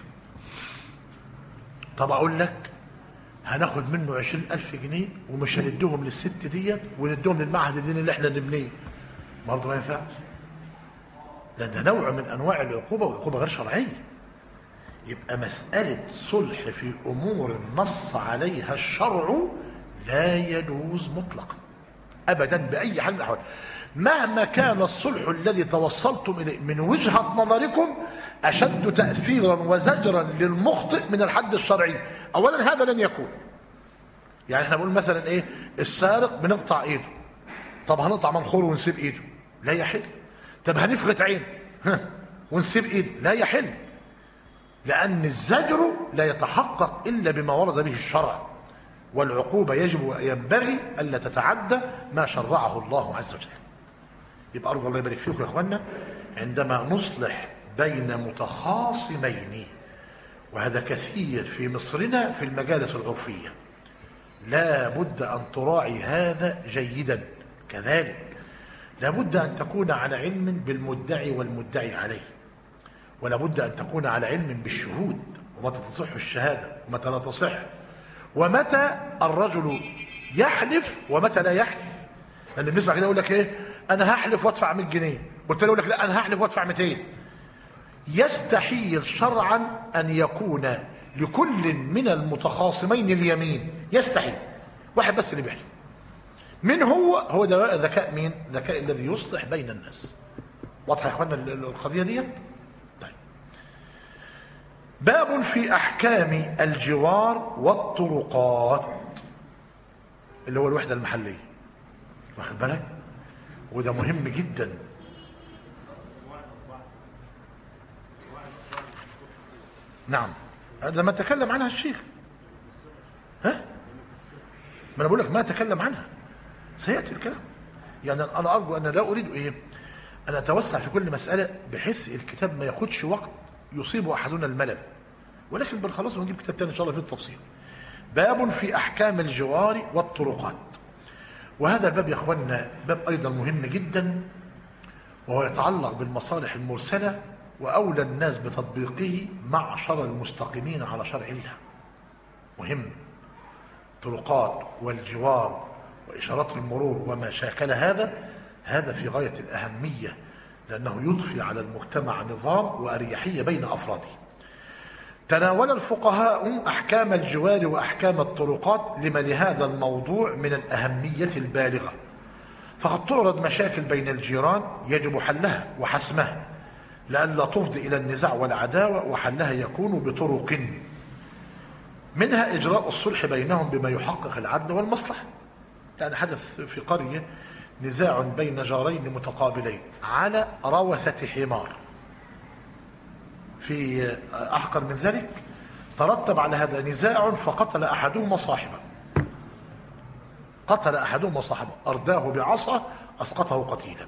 طب اقول لك هناخد منه عشرين ألف جنيه ومش هنديهم للست ديت ونديهم للمعهد الديني اللي احنا نبنيه، برضه ما ينفعش. ده ده نوع من انواع العقوبه وعقوبه غير شرعيه. يبقى مساله صلح في امور نص عليها الشرع لا يجوز مطلقا ابدا باي حال من الاحوال، مهما كان الصلح الذي توصلتم اليه من وجهه نظركم اشد تاثيرا وزجرا للمخطئ من الحد الشرعي. اولا هذا لن يكون. يعني احنا بنقول مثلا ايه؟ السارق بنقطع ايده. طب هنقطع منخوره ونسيب ايده؟ لا يحل. طب هنفغت عين ونسيب ايده؟ لا يحل. لان الزجر لا يتحقق الا بما ورد به الشرع، والعقوبه يجب وينبغي الا تتعدى ما شرعه الله عز وجل. يبقى ارجو الله يبارك فيكم يا اخوانا عندما نصلح بين متخاصمين، وهذا كثير في مصرنا في المجالس العرفيه، لا بد ان تراعي هذا جيدا. كذلك لا بد ان تكون على علم بالمدعي والمدعي عليه، ولا بد ان تكون على علم بالشهود ومتى تصح الشهاده ومتى لا تصح، ومتى الرجل يحلف ومتى لا يحلف. لان بنسمع كده يقول لك ايه؟ انا هحلف وادفع مئة جنيه، والتاني يقول لك لا انا هحلف وادفع مئتين. يستحيل شرعا ان يكون لكل من المتخاصمين اليمين، يستحيل. واحد بس اللي بيحلف. من هو؟ هو ده ذكاء مين؟ ذكاء الذي يصلح بين الناس. واضحه يا اخوانا القضيه دي؟ طيب. باب في احكام الجوار والطرقات، اللي هو الوحده المحليه. واخد بالك؟ وده مهم جدا. نعم هذا ما تكلم عنها الشيخ. ها؟ ما انا بقول لك ما تكلم عنها، سياتي الكلام. يعني انا ارجو ان لا اريد ايه؟ ان اتوسع في كل مساله بحيث الكتاب ما ياخدش وقت يصيب احدنا الملل، ولكن بنخلص ونجيب كتاب تاني ان شاء الله في التفصيل. باب في احكام الجوار والطرقات. وهذا الباب يا اخواننا باب ايضا مهم جدا، وهو يتعلق بالمصالح المرسله، واولى الناس بتطبيقه معشر المستقيمين على شرع الله. مهم. طرقات والجوار واشارات المرور وما شاكل هذا، هذا في غايه الاهميه، لانه يضفي على المجتمع نظام واريحيه بين افراده. تناول الفقهاء احكام الجوار واحكام الطرقات لما لهذا الموضوع من الاهميه البالغه، فقد تعرض مشاكل بين الجيران يجب حلها وحسمها لئلا تفضي الى النزاع والعداوه، وحلها يكون بطرق منها اجراء الصلح بينهم بما يحقق العدل والمصلحه. يعني حدث في قريه نزاع بين جارين متقابلين على روثه حمار. في احقر من ذلك ترتب على هذا نزاع فقتل احدهما صاحبه. قتل احدهما صاحبه، ارداه بعصا اسقطه قتيلا.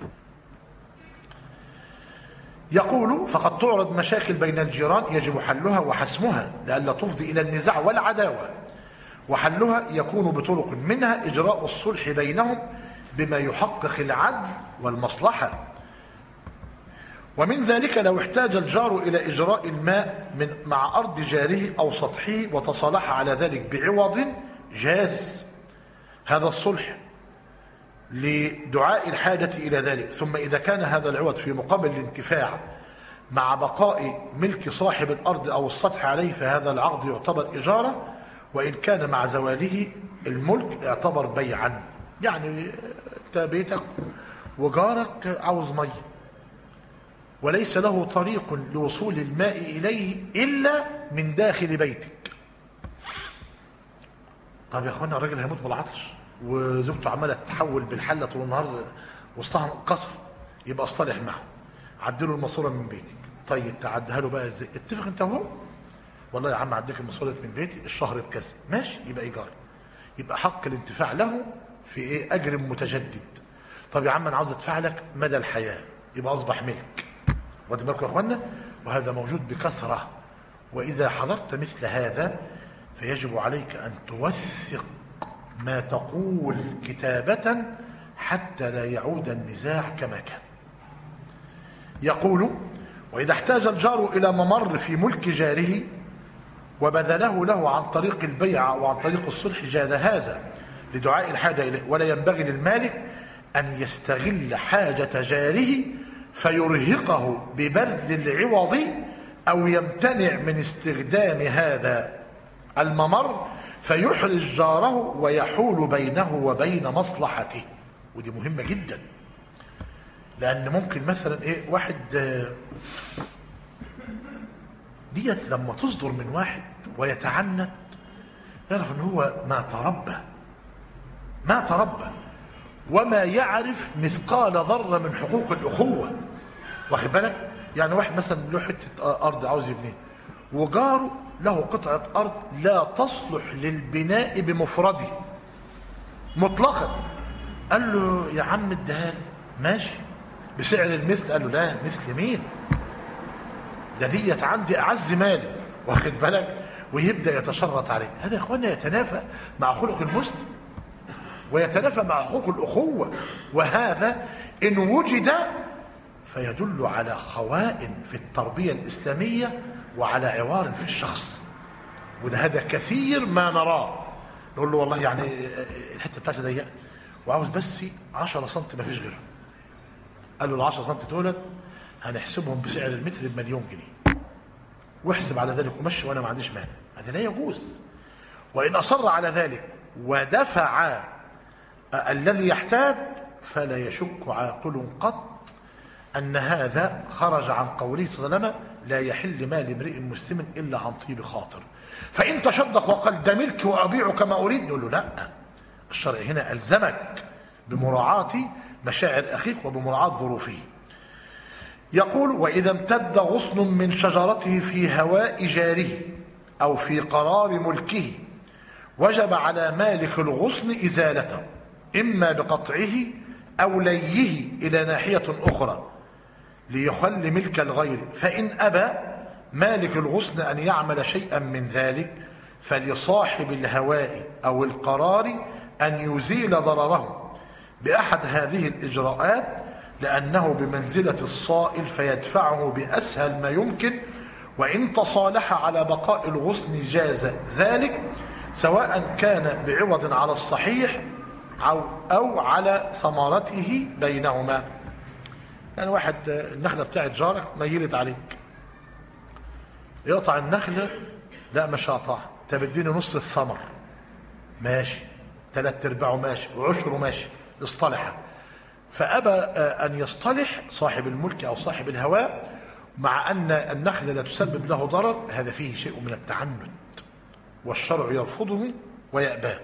يقول فقد تعرض مشاكل بين الجيران يجب حلها وحسمها لئلا تفضي الى النزاع والعداوه، وحلها يكون بطرق منها اجراء الصلح بينهم بما يحقق العدل والمصلحه. ومن ذلك لو احتاج الجار الى اجراء الماء من مع ارض جاره او سطحه وتصالح على ذلك بعوض، جاز هذا الصلح لدعاء الحاجة إلى ذلك. ثم إذا كان هذا العوض في مقابل الانتفاع مع بقاء ملك صاحب الأرض أو السطح عليه، فهذا العقد يعتبر إجارة، وإن كان مع زواله الملك يعتبر بيعا. يعني أنت بيتك وجارك عاوز مي وليس له طريق لوصول الماء إليه إلا من داخل بيتك، طب يا اخوانا الراجل هيموت بالعطش وزوجته عماله تحول بالحله طول النهار وسطها انكسر، يبقى اصطلح معه، عدله الماسوره من بيتك. طيب تعديها له بقى ازاي؟ اتفق انت وهو، والله يا عم عديك الماسوره من بيتي الشهر بكذا، ماشي، يبقى ايجار، يبقى حق الانتفاع له في ايه؟ اجر متجدد. طب يا عم انا عاوز ادفع لك مدى الحياه، يبقى اصبح ملك. واخدين بالكم يا اخوانا؟ وهذا موجود بكثره. واذا حضرت مثل هذا فيجب عليك ان توثق ما تقول كتابه حتى لا يعود النزاع كما كان. يقول: واذا احتاج الجار الى ممر في ملك جاره وبذله له عن طريق البيع او عن طريق الصلح جاز هذا لدعاء الحاجه اليه، ولا ينبغي للمالك ان يستغل حاجه جاره فيرهقه ببذل العوض او يمتنع من استخدام هذا الممر فيحرج جاره ويحول بينه وبين مصلحته. ودي مهمه جدا، لان ممكن مثلا ايه واحد ديت لما تصدر من واحد ويتعنت يعرف ان هو ما تربى ما تربى وما يعرف مثقال ذره من حقوق الاخوه. واخد بالك؟ يعني واحد مثلا له حته ارض عاوز يبنيها وجاره له قطعه ارض لا تصلح للبناء بمفرده مطلقا، قال له يا عم اديها لي، ماشي، بسعر المثل. قال له لا، مثل مين؟ ده ديت عندي اعز مالي. واخد بالك؟ ويبدا يتشرط عليه. هذا يا اخوانا يتنافى مع خلق المسلم ويتنافى مع حقوق الاخوه، وهذا ان وجد فيدل على خواء في التربيه الاسلاميه وعلى عوار في الشخص. وده هذا كثير ما نراه. نقول له والله يعني الحته بتاعتي ضيقه وعاوز بس عشرة سم ما فيش غيرهم. قال له ال عشرة سم دولت هنحسبهم بسعر المتر بمليون جنيه، واحسب على ذلك ومشي وانا ما عنديش مانع. هذا لا يجوز. وان اصر على ذلك ودفع الذي يحتاج فلا يشك عاقل قط ان هذا خرج عن قوله صلى الله عليه وسلم: لا يحل مال امرئ مسلم الا عن طيب خاطر. فان تشدق وقال ده ملكي وابيعه كما اريد، نقول له لا، الشرع هنا الزمك بمراعاه مشاعر اخيك وبمراعاه ظروفه. يقول: واذا امتد غصن من شجرته في هواء جاره او في قرار ملكه وجب على مالك الغصن ازالته، اما بقطعه او ليه الى ناحيه اخرى ليخل ملك الغير. فان ابى مالك الغصن ان يعمل شيئا من ذلك فلصاحب الهواء او القرار ان يزيل ضرره باحد هذه الاجراءات، لانه بمنزله الصائل فيدفعه باسهل ما يمكن. وان تصالح على بقاء الغصن جاز ذلك، سواء كان بعوض على الصحيح أو, أو على ثمرته بينهما. يعني واحد النخلة بتاعت جارك ميلت عليك، يقطع النخلة، لا مش هقطع، انت بديني نص الثمر، ماشي، ثلاث ارباعه ماشي، وعشره ماشي، اصطلح. فأبى أن يصطلح صاحب الملك أو صاحب الهواء مع أن النخلة لا تسبب له ضرر، هذا فيه شيء من التعنت والشرع يرفضه ويأباه.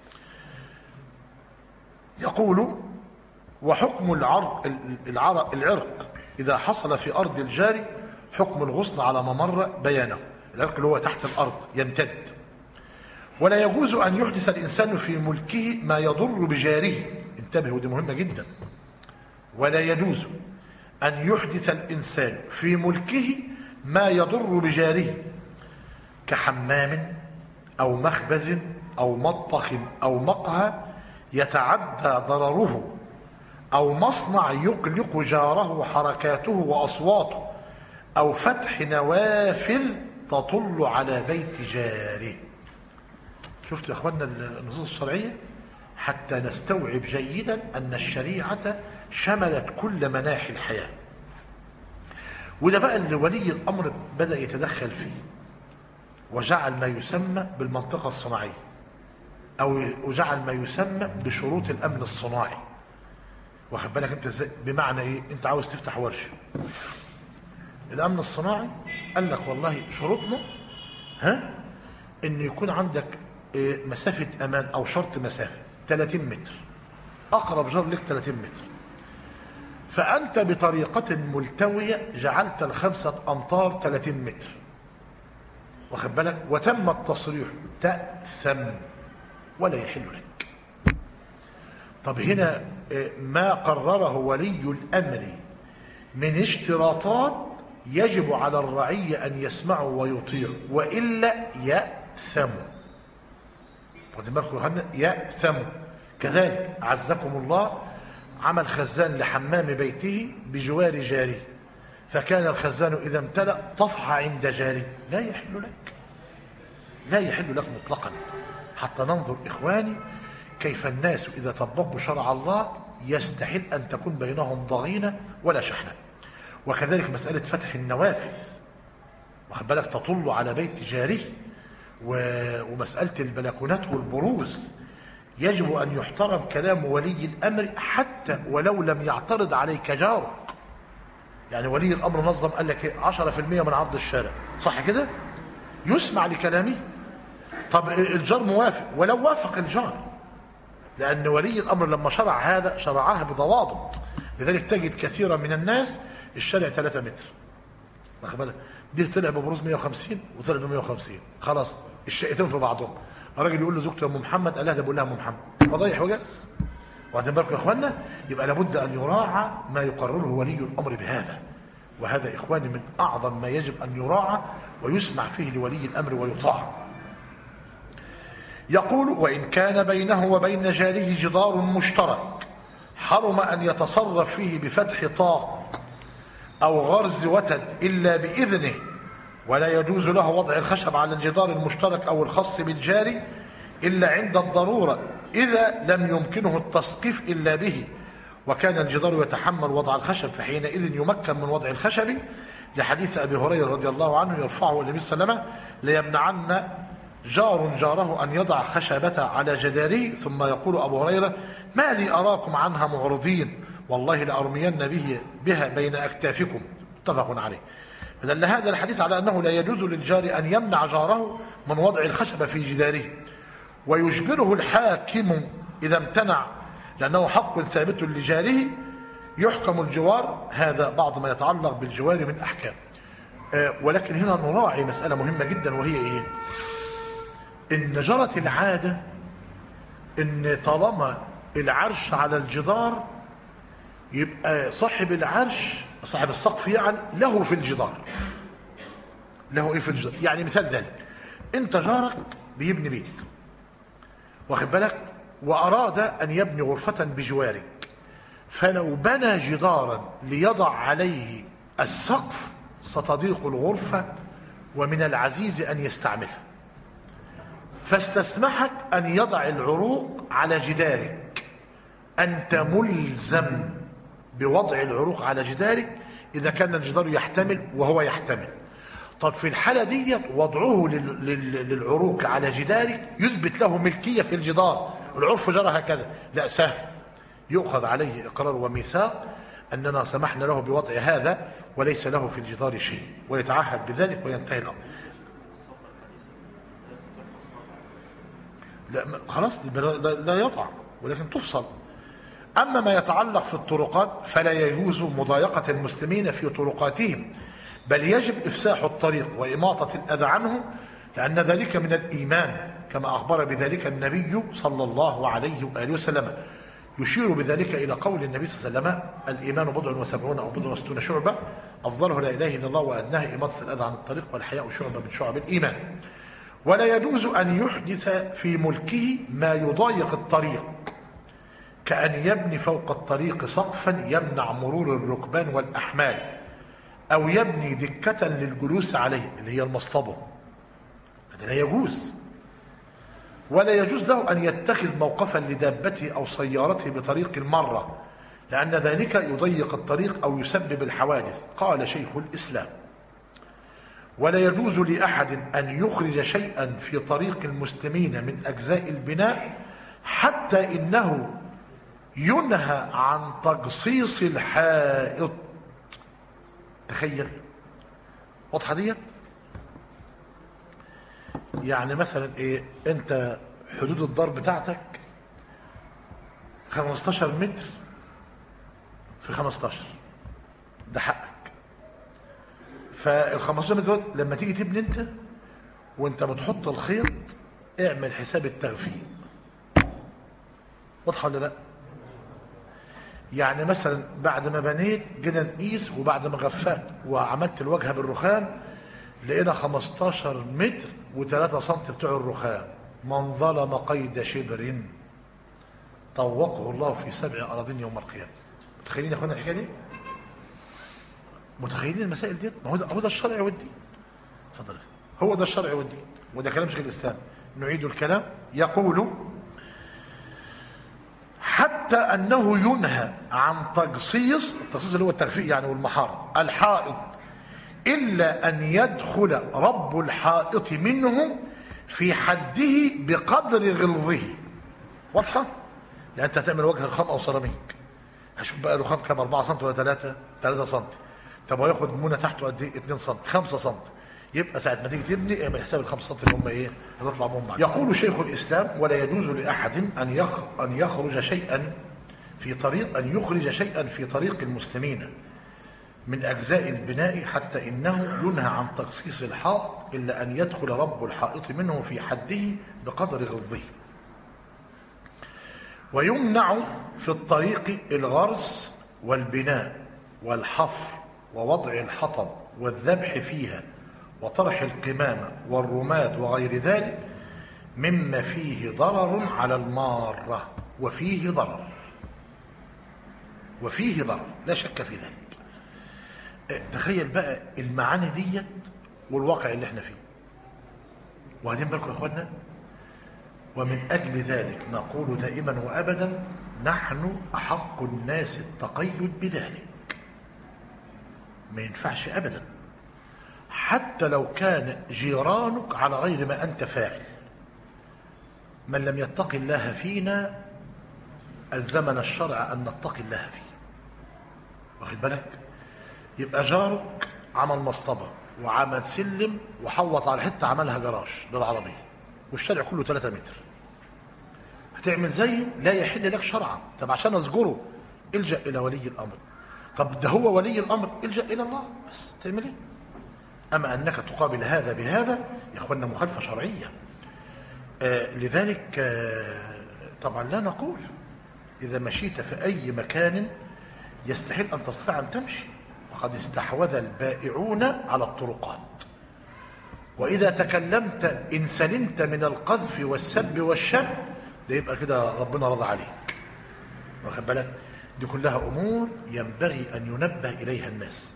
يقول: وحكم العرق, العرق, العرق إذا حصل في أرض الجار حكم الغصن على ممر بيانه. العرق اللي هو تحت الأرض يمتد. ولا يجوز أن يحدث الإنسان في ملكه ما يضر بجاره. انتبهوا، دي مهمة جدا. ولا يجوز أن يحدث الإنسان في ملكه ما يضر بجاره كحمام أو مخبز أو مطبخ أو مقهى يتعدى ضرره، أو مصنع يقلق جاره حركاته وأصواته، أو فتح نوافذ تطل على بيت جاره. شفت يا أخوانا النصوص الشرعية حتى نستوعب جيدا أن الشريعة شملت كل مناحي الحياة. وده بقى اللي ولي الأمر بدأ يتدخل فيه وجعل ما يسمى بالمنطقة الصناعية، أو وجعل ما يسمى بشروط الأمن الصناعي. واخد بالك أنت ازاي؟ بمعنى إيه؟ أنت عاوز تفتح ورشة، الأمن الصناعي قال لك والله شروطنا ها إن يكون عندك مسافة أمان أو شرط مسافة ثلاثين متر، أقرب جار لك ثلاثين متر، فأنت بطريقة ملتوية جعلت الخمسة أمتار ثلاثين متر، واخد بالك، وتم التصريح، تأثم ولا يحل لك. طب هنا ما قرره ولي الأمر من اشتراطات يجب على الرعية أن يسمعوا ويطيعوا، وإلا يأثموا. واخد بالكم يأثموا. كذلك عزكم الله عمل خزان لحمام بيته بجوار جاره، فكان الخزان إذا امتلأ طفح عند جاره، لا يحل لك، لا يحل لك مطلقا. حتى ننظر إخواني كيف الناس إذا طبقوا شرع الله يستحيل أن تكون بينهم ضغينة ولا شحنة. وكذلك مسألة فتح النوافذ، واخد بالك، تطل على بيت جاره، ومسألة البلكونات والبروز يجب أن يحترم كلام ولي الأمر حتى ولو لم يعترض عليك جارك. يعني ولي الأمر نظم قال لك عشرة في المية من عرض الشارع، صح كده؟ يسمع لكلامه. طب الجار موافق، ولو وافق الجار، لأن ولي الأمر لما شرع هذا شرعها بضوابط. لذلك تجد كثيرا من الناس الشارع ثلاثة متر، واخد بالك، دي طلع ببروز مية وخمسين وطلع ب مية وخمسين، خلاص الشقتين في بعضهم. الراجل يقول له زوجته يا ام محمد، قال لها ده بقول لها ام محمد، فضيح وجلس. واخدين بالكم يا اخوانا؟ يبقى لابد ان يراعى ما يقرره ولي الامر بهذا، وهذا اخواني من اعظم ما يجب ان يراعى ويسمع فيه لولي الامر ويطاع. يقول: وان كان بينه وبين جاره جدار مشترك حرم ان يتصرف فيه بفتح طاق او غرز وتد الا باذنه، ولا يجوز له وضع الخشب على الجدار المشترك أو الخاص بالجار إلا عند الضرورة إذا لم يمكنه التسقيف إلا به، وكان الجدار يتحمل وضع الخشب فحينئذ يمكن من وضع الخشب، لحديث أبي هريرة رضي الله عنه يرفعه النبي صلى الله عليه وسلم: ليمنعن جار جاره أن يضع خشبة على جداره. ثم يقول أبو هريرة: ما لي أراكم عنها معرضين، والله لأرمين به بها بين أكتافكم. متفق عليه. فدل هذا الحديث على أنه لا يجوز للجار أن يمنع جاره من وضع الخشبة في جداره، ويجبره الحاكم إذا امتنع، لأنه حق ثابت لجاره يحكم الجوار. هذا بعض ما يتعلق بالجوار من أحكام. آه ولكن هنا نراعي مسألة مهمة جدا، وهي إيه؟ إن جرت العادة إن طالما العرش على الجدار يبقى صاحب العرش صاحب السقف يعني له في الجدار، له ايه في الجدار. يعني مثال ذلك: انت جارك بيبني بيت، واخد بالك، واراد ان يبني غرفة بجوارك، فلو بنى جدارا ليضع عليه السقف ستضيق الغرفة ومن العزيز ان يستعملها، فاستسمحك ان يضع العروق على جدارك. انت ملزم بوضع العروق على جدارك إذا كان الجدار يحتمل وهو يحتمل. طب في الحالة دي وضعه للعروق على جدارك يثبت له ملكية في الجدار، العرف جرى هكذا، لا سهل، يؤخذ عليه إقرار وميثاق أننا سمحنا له بوضع هذا وليس له في الجدار شيء، ويتعهد بذلك وينتهي الأمر. لا خلاص لا يضع، ولكن تفصل. أما ما يتعلق في الطرقات فلا يجوز مضايقة المسلمين في طرقاتهم، بل يجب إفساح الطريق وإماطة الأذى عنه، لأن ذلك من الإيمان، كما أخبر بذلك النبي صلى الله عليه وآله وسلم. يشير بذلك إلى قول النبي صلى الله عليه وسلم: الإيمان بضع وسبعون أو بضع وستون شعبة، أفضله لا إله إلا الله وأدناها إماطة الأذى عن الطريق، والحياء شعبة من شعب الإيمان. ولا يجوز أن يحدث في ملكه ما يضايق الطريق، كأن يبني فوق الطريق سقفا يمنع مرور الركبان والأحمال، أو يبني دكة للجلوس عليه اللي هي المصطبة، هذا لا يجوز. ولا يجوز له أن يتخذ موقفا لدابته أو سيارته بطريق المرة، لأن ذلك يضيق الطريق أو يسبب الحوادث. قال شيخ الإسلام: ولا يجوز لأحد أن يخرج شيئا في طريق المسلمين من أجزاء البناء حتى إنه ينهى عن تقصيص الحائط. تخيل، واضحة ديت؟ يعني مثلا ايه، انت حدود الدار بتاعتك خمستاشر متر في خمستاشر، ده حقك. فال خمستاشر متر دول لما تيجي تبني انت وانت بتحط الخيط اعمل حساب التغفيل. واضحه ولا لا؟ يعني مثلا بعد ما بنيت جينا نقيس، وبعد ما غفأت وعملت الواجهه بالرخام لقينا خمستاشر متر و3 سم بتوع الرخام. من ظلم قيد شبر طوقه الله في سبع اراضين يوم القيامه. متخيلين يا اخوانا الحكايه دي؟ متخيلين المسائل دي؟ ما هو ده هو ده الشرع والدين. اتفضل. هو ده الشرع والدين، وده كلام شيخ الاسلام. نعيد الكلام. يقول حتى انه ينهى عن تجصيص، التجصيص اللي هو التغفيق يعني والمحارة، الحائط الا ان يدخل رب الحائط منه في حده بقدر غلظه. واضحه؟ يعني انت هتعمل وجه رخام او سيراميك، هشوف بقى رخام كام، أربعة سم ولا ثلاثة؟ ثلاثة سم. طب وياخد منى تحته قد ايه؟ اتنين سم، خمسة سم. يبقى ساعه ما تيجي تبني اعمل حساب ال خمسة سم اللي هم ايه؟ هتطلع بهم بعد. يقول شيخ الاسلام: ولا يجوز لاحد ان يخ ان يخرج شيئا في طريق ان يخرج شيئا في طريق المسلمين من اجزاء البناء، حتى انه ينهى عن تخصيص الحائط الا ان يدخل رب الحائط منه في حده بقدر غلظه. ويمنع في الطريق الغرس والبناء والحفر ووضع الحطب والذبح فيها وطرح القمامة والرماد وغير ذلك مما فيه ضرر على المارة. وفيه ضرر، وفيه ضرر لا شك في ذلك. تخيل بقى المعاني ديت والواقع اللي احنا فيه. وهدين بالكم يا اخوانا، ومن أجل ذلك نقول دائما وأبدا: نحن أحق الناس التقيد بذلك. ما ينفعش أبدا، حتى لو كان جيرانك على غير ما أنت فاعل. من لم يتق الله فينا ألزمنا الشرع أن نتقي الله فيه. واخد بالك؟ يبقى جارك عمل مصطبة وعمل سلم وحوط على حتة عملها جراج للعربية والشارع كله ثلاثة متر، هتعمل زيه؟ لا يحل لك شرعا. طب عشان أصجره الجأ إلى ولي الأمر. طب ده هو ولي الأمر، الجأ إلى الله بس. تعمل إيه؟ أما أنك تقابل هذا بهذا يا أخوانا مخالفة شرعية. آه لذلك آه طبعا لا نقول إذا مشيت في أي مكان يستحيل أن تستطيع أن تمشي، فقد استحوذ البائعون على الطرقات. وإذا تكلمت إن سلمت من القذف والسب والشتم ده يبقى كده ربنا رضى عليك. واخد بالك؟ دي كلها أمور ينبغي أن ينبه إليها الناس.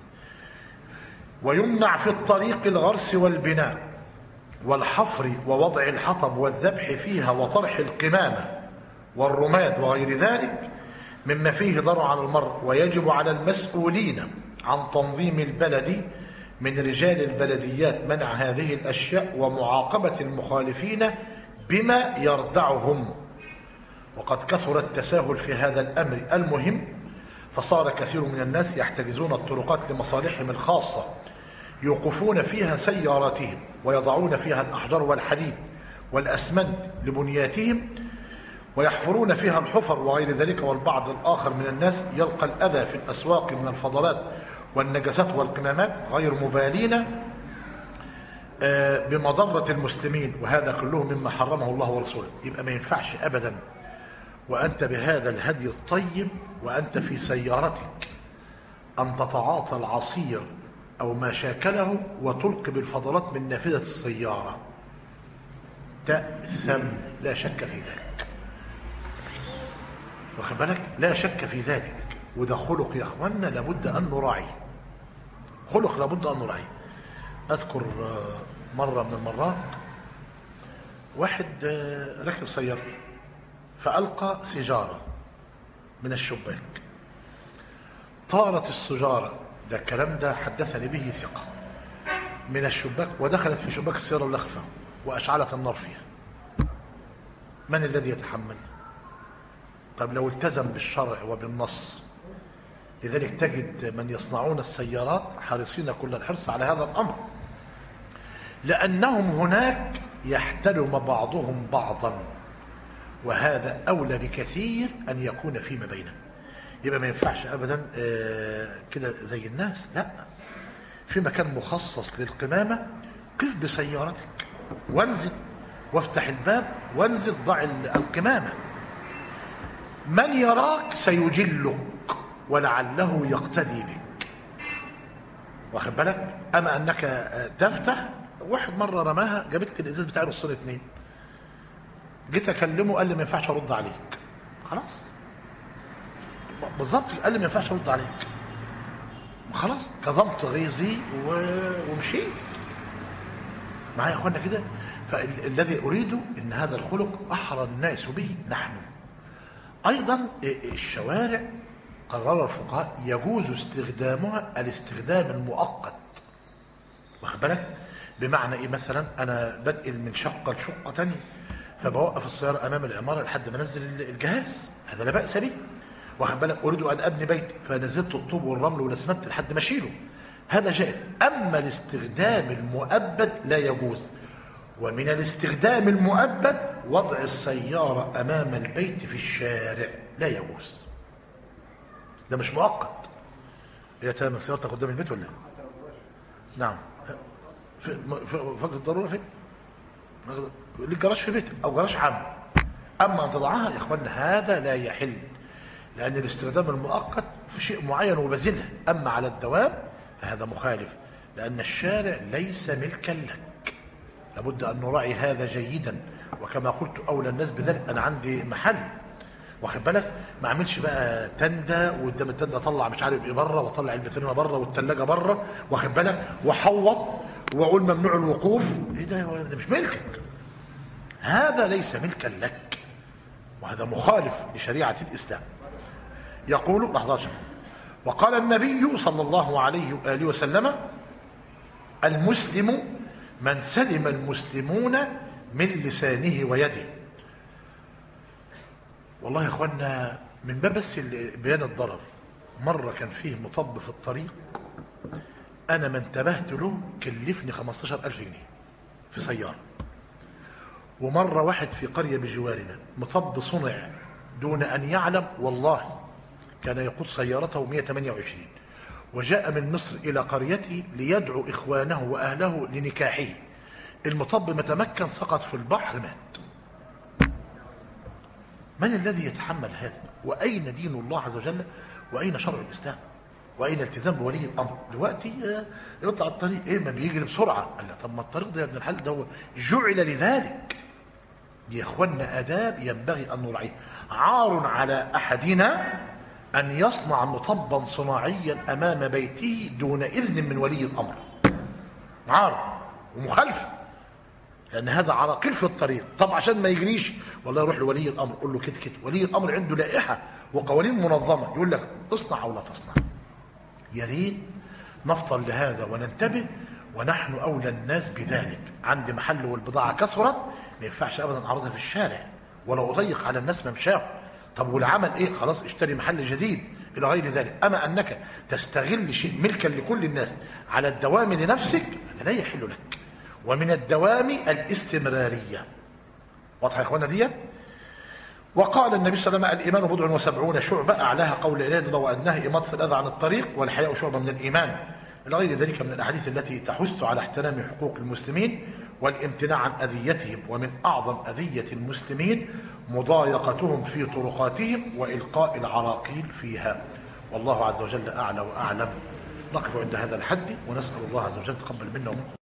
ويمنع في الطريق الغرس والبناء والحفر ووضع الحطب والذبح فيها وطرح القمامة والرماد وغير ذلك مما فيه ضرر على المرء. ويجب على المسؤولين عن تنظيم البلد من رجال البلديات منع هذه الأشياء ومعاقبة المخالفين بما يردعهم. وقد كثر التساهل في هذا الأمر المهم، فصار كثير من الناس يحتجزون الطرقات لمصالحهم الخاصة، يوقفون فيها سياراتهم ويضعون فيها الأحجار والحديد والأسمنت لبنياتهم ويحفرون فيها الحفر وغير ذلك. والبعض الآخر من الناس يلقى الأذى في الأسواق من الفضلات والنجسات والقمامات غير مبالين بمضرة المسلمين، وهذا كله مما حرمه الله ورسوله. يبقى ما ينفعش أبدا وأنت بهذا الهدي الطيب وأنت في سيارتك أن تتعاطى العصير أو ما شاكله وتلقي بالفضلات من نافذة السيارة. تأثم لا شك في ذلك. واخد بالك؟ لا شك في ذلك. وده خلق يا أخوانا لابد أن نراعيه. خلق لابد أن نراعيه. أذكر مرة من المرات واحد ركب سيارة فألقى سيجارة من الشباك، طارت السجارة، ده الكلام ده حدثني به ثقة، من الشباك ودخلت في شباك السيارة اللي خلفه وأشعلت النار فيها. من الذي يتحمل؟ طب لو التزم بالشرع وبالنص. لذلك تجد من يصنعون السيارات حريصين كل الحرص على هذا الأمر، لأنهم هناك يحترم بعضهم بعضا، وهذا أولى بكثير أن يكون فيما بيننا. يبقى ما ينفعش أبدا كده زي الناس، لا، في مكان مخصص للقمامة، قف بسيارتك وانزل وافتح الباب وانزل ضع القمامة. من يراك سيجلك ولعله يقتدي بك، واخد بالك؟ أما أنك تفتح. واحد مرة رماها، جابت لي الإزاز بتاعي نصين اتنين، جيت أكلمه قال لي ما ينفعش أرد عليك. خلاص بالظبط، قال لي ما ينفعش أرد عليك، خلاص كظمت غيظي ومشيت معايا يا اخوانا كده. فالذي أريده إن هذا الخلق أحرى الناس به نحن. أيضا الشوارع قرر الفقهاء يجوز استخدامها الاستخدام المؤقت، واخد بالك؟ بمعنى إيه؟ مثلا أنا بنقل من شقة لشقة تانية، فبوقف السيارة أمام العمارة لحد ما أنزل الجهاز، هذا لا بأس به، واخد بالك؟ أريد أن أبني بيتي فنزلت الطوب والرمل والأسمنت لحد ما أشيله، هذا جائز. أما الاستخدام المؤبد لا يجوز. ومن الاستخدام المؤبد وضع السيارة أمام البيت في الشارع، لا يجوز، ده مش مؤقت. هي تمام سيارتك قدام البيت ولا؟ نعم. في فقط الضرورة فين؟ ليك جراج في بيتك أو جراج عام. أما أن تضعها يا إخوان هذا لا يحل، لأن الاستخدام المؤقت في شيء معين وبذله، أما على الدوام فهذا مخالف، لأن الشارع ليس ملكا لك. لابد أن نراعي هذا جيدا. وكما قلت أولى الناس بذلك، أنا عندي محل، واخد بالك؟ ما اعملش بقى تندة وقدام التندة اطلع مش عارف ايه بره، واطلع البترينا بره والثلاجه بره، واخد بالك؟ واحوط واقول ممنوع الوقوف. ايه ده؟ ده مش ملكك، هذا ليس ملكا لك، وهذا مخالف لشريعه الاسلام. يقول لحظات، وقال النبي صلى الله عليه واله وسلم: المسلم من سلم المسلمون من لسانه ويده. والله يا اخوانا من باب بس بيان الضرر، مره كان فيه مطب في الطريق، انا ما انتبهت له كلفني خمستاشر ألف جنيه في سياره. ومره واحد في قريه بجوارنا مطب صنع دون ان يعلم، والله كان يقود سيارته مئة وثمانية وعشرين، وجاء من مصر الى قريته ليدعو اخوانه واهله لنكاحه. المطب متمكن، سقط في البحر، مات. من الذي يتحمل هذا؟ وأين دين الله عز وجل؟ وأين شرع الإسلام؟ وأين التزام بولي الأمر؟ دلوقتي يطلع الطريق إيه؟ ما بيجري بسرعة. قال لا، طب ما الطريق ده يا ابن الحلال ده جعل لذلك. يا إخوانا آداب ينبغي أن نراعيها. عار على أحدنا أن يصنع مطبا صناعيا أمام بيته دون إذن من ولي الأمر. عار ومخالفة، لأن هذا عراقيل في الطريق. طب عشان ما يجريش، والله يروح لولي الأمر قول له كده كده. ولي الأمر عنده لائحة وقوانين منظمة، يقول لك اصنع أو لا تصنع. يا ريت نفطن لهذا وننتبه، ونحن أولى الناس بذلك. عندي محل والبضاعة كثرت، ما ينفعش أبدا أعرضها في الشارع ولا أضيق على الناس ممشاه. طب والعمل إيه؟ خلاص اشتري محل جديد إلى غير ذلك. أما أنك تستغل شيء ملكا لكل الناس على الدوام لنفسك، هذا لا يحل لك. ومن الدوام الاستمرارية. واضح يا اخوانا ديت؟ وقال النبي صلى الله عليه وسلم: الإيمان بضع وسبعون شعبة، أعلاها قول لا إله إلا الله وأدناها إماطة الأذى عن الطريق، والحياء شعبة من الإيمان، إلى غير ذلك من الأحاديث التي تحث على احترام حقوق المسلمين والامتناع عن أذيتهم. ومن أعظم أذية المسلمين مضايقتهم في طرقاتهم وإلقاء العراقيل فيها. والله عز وجل أعلى وأعلم. نقف عند هذا الحد، ونسأل الله عز وجل تقبل منا ومنكم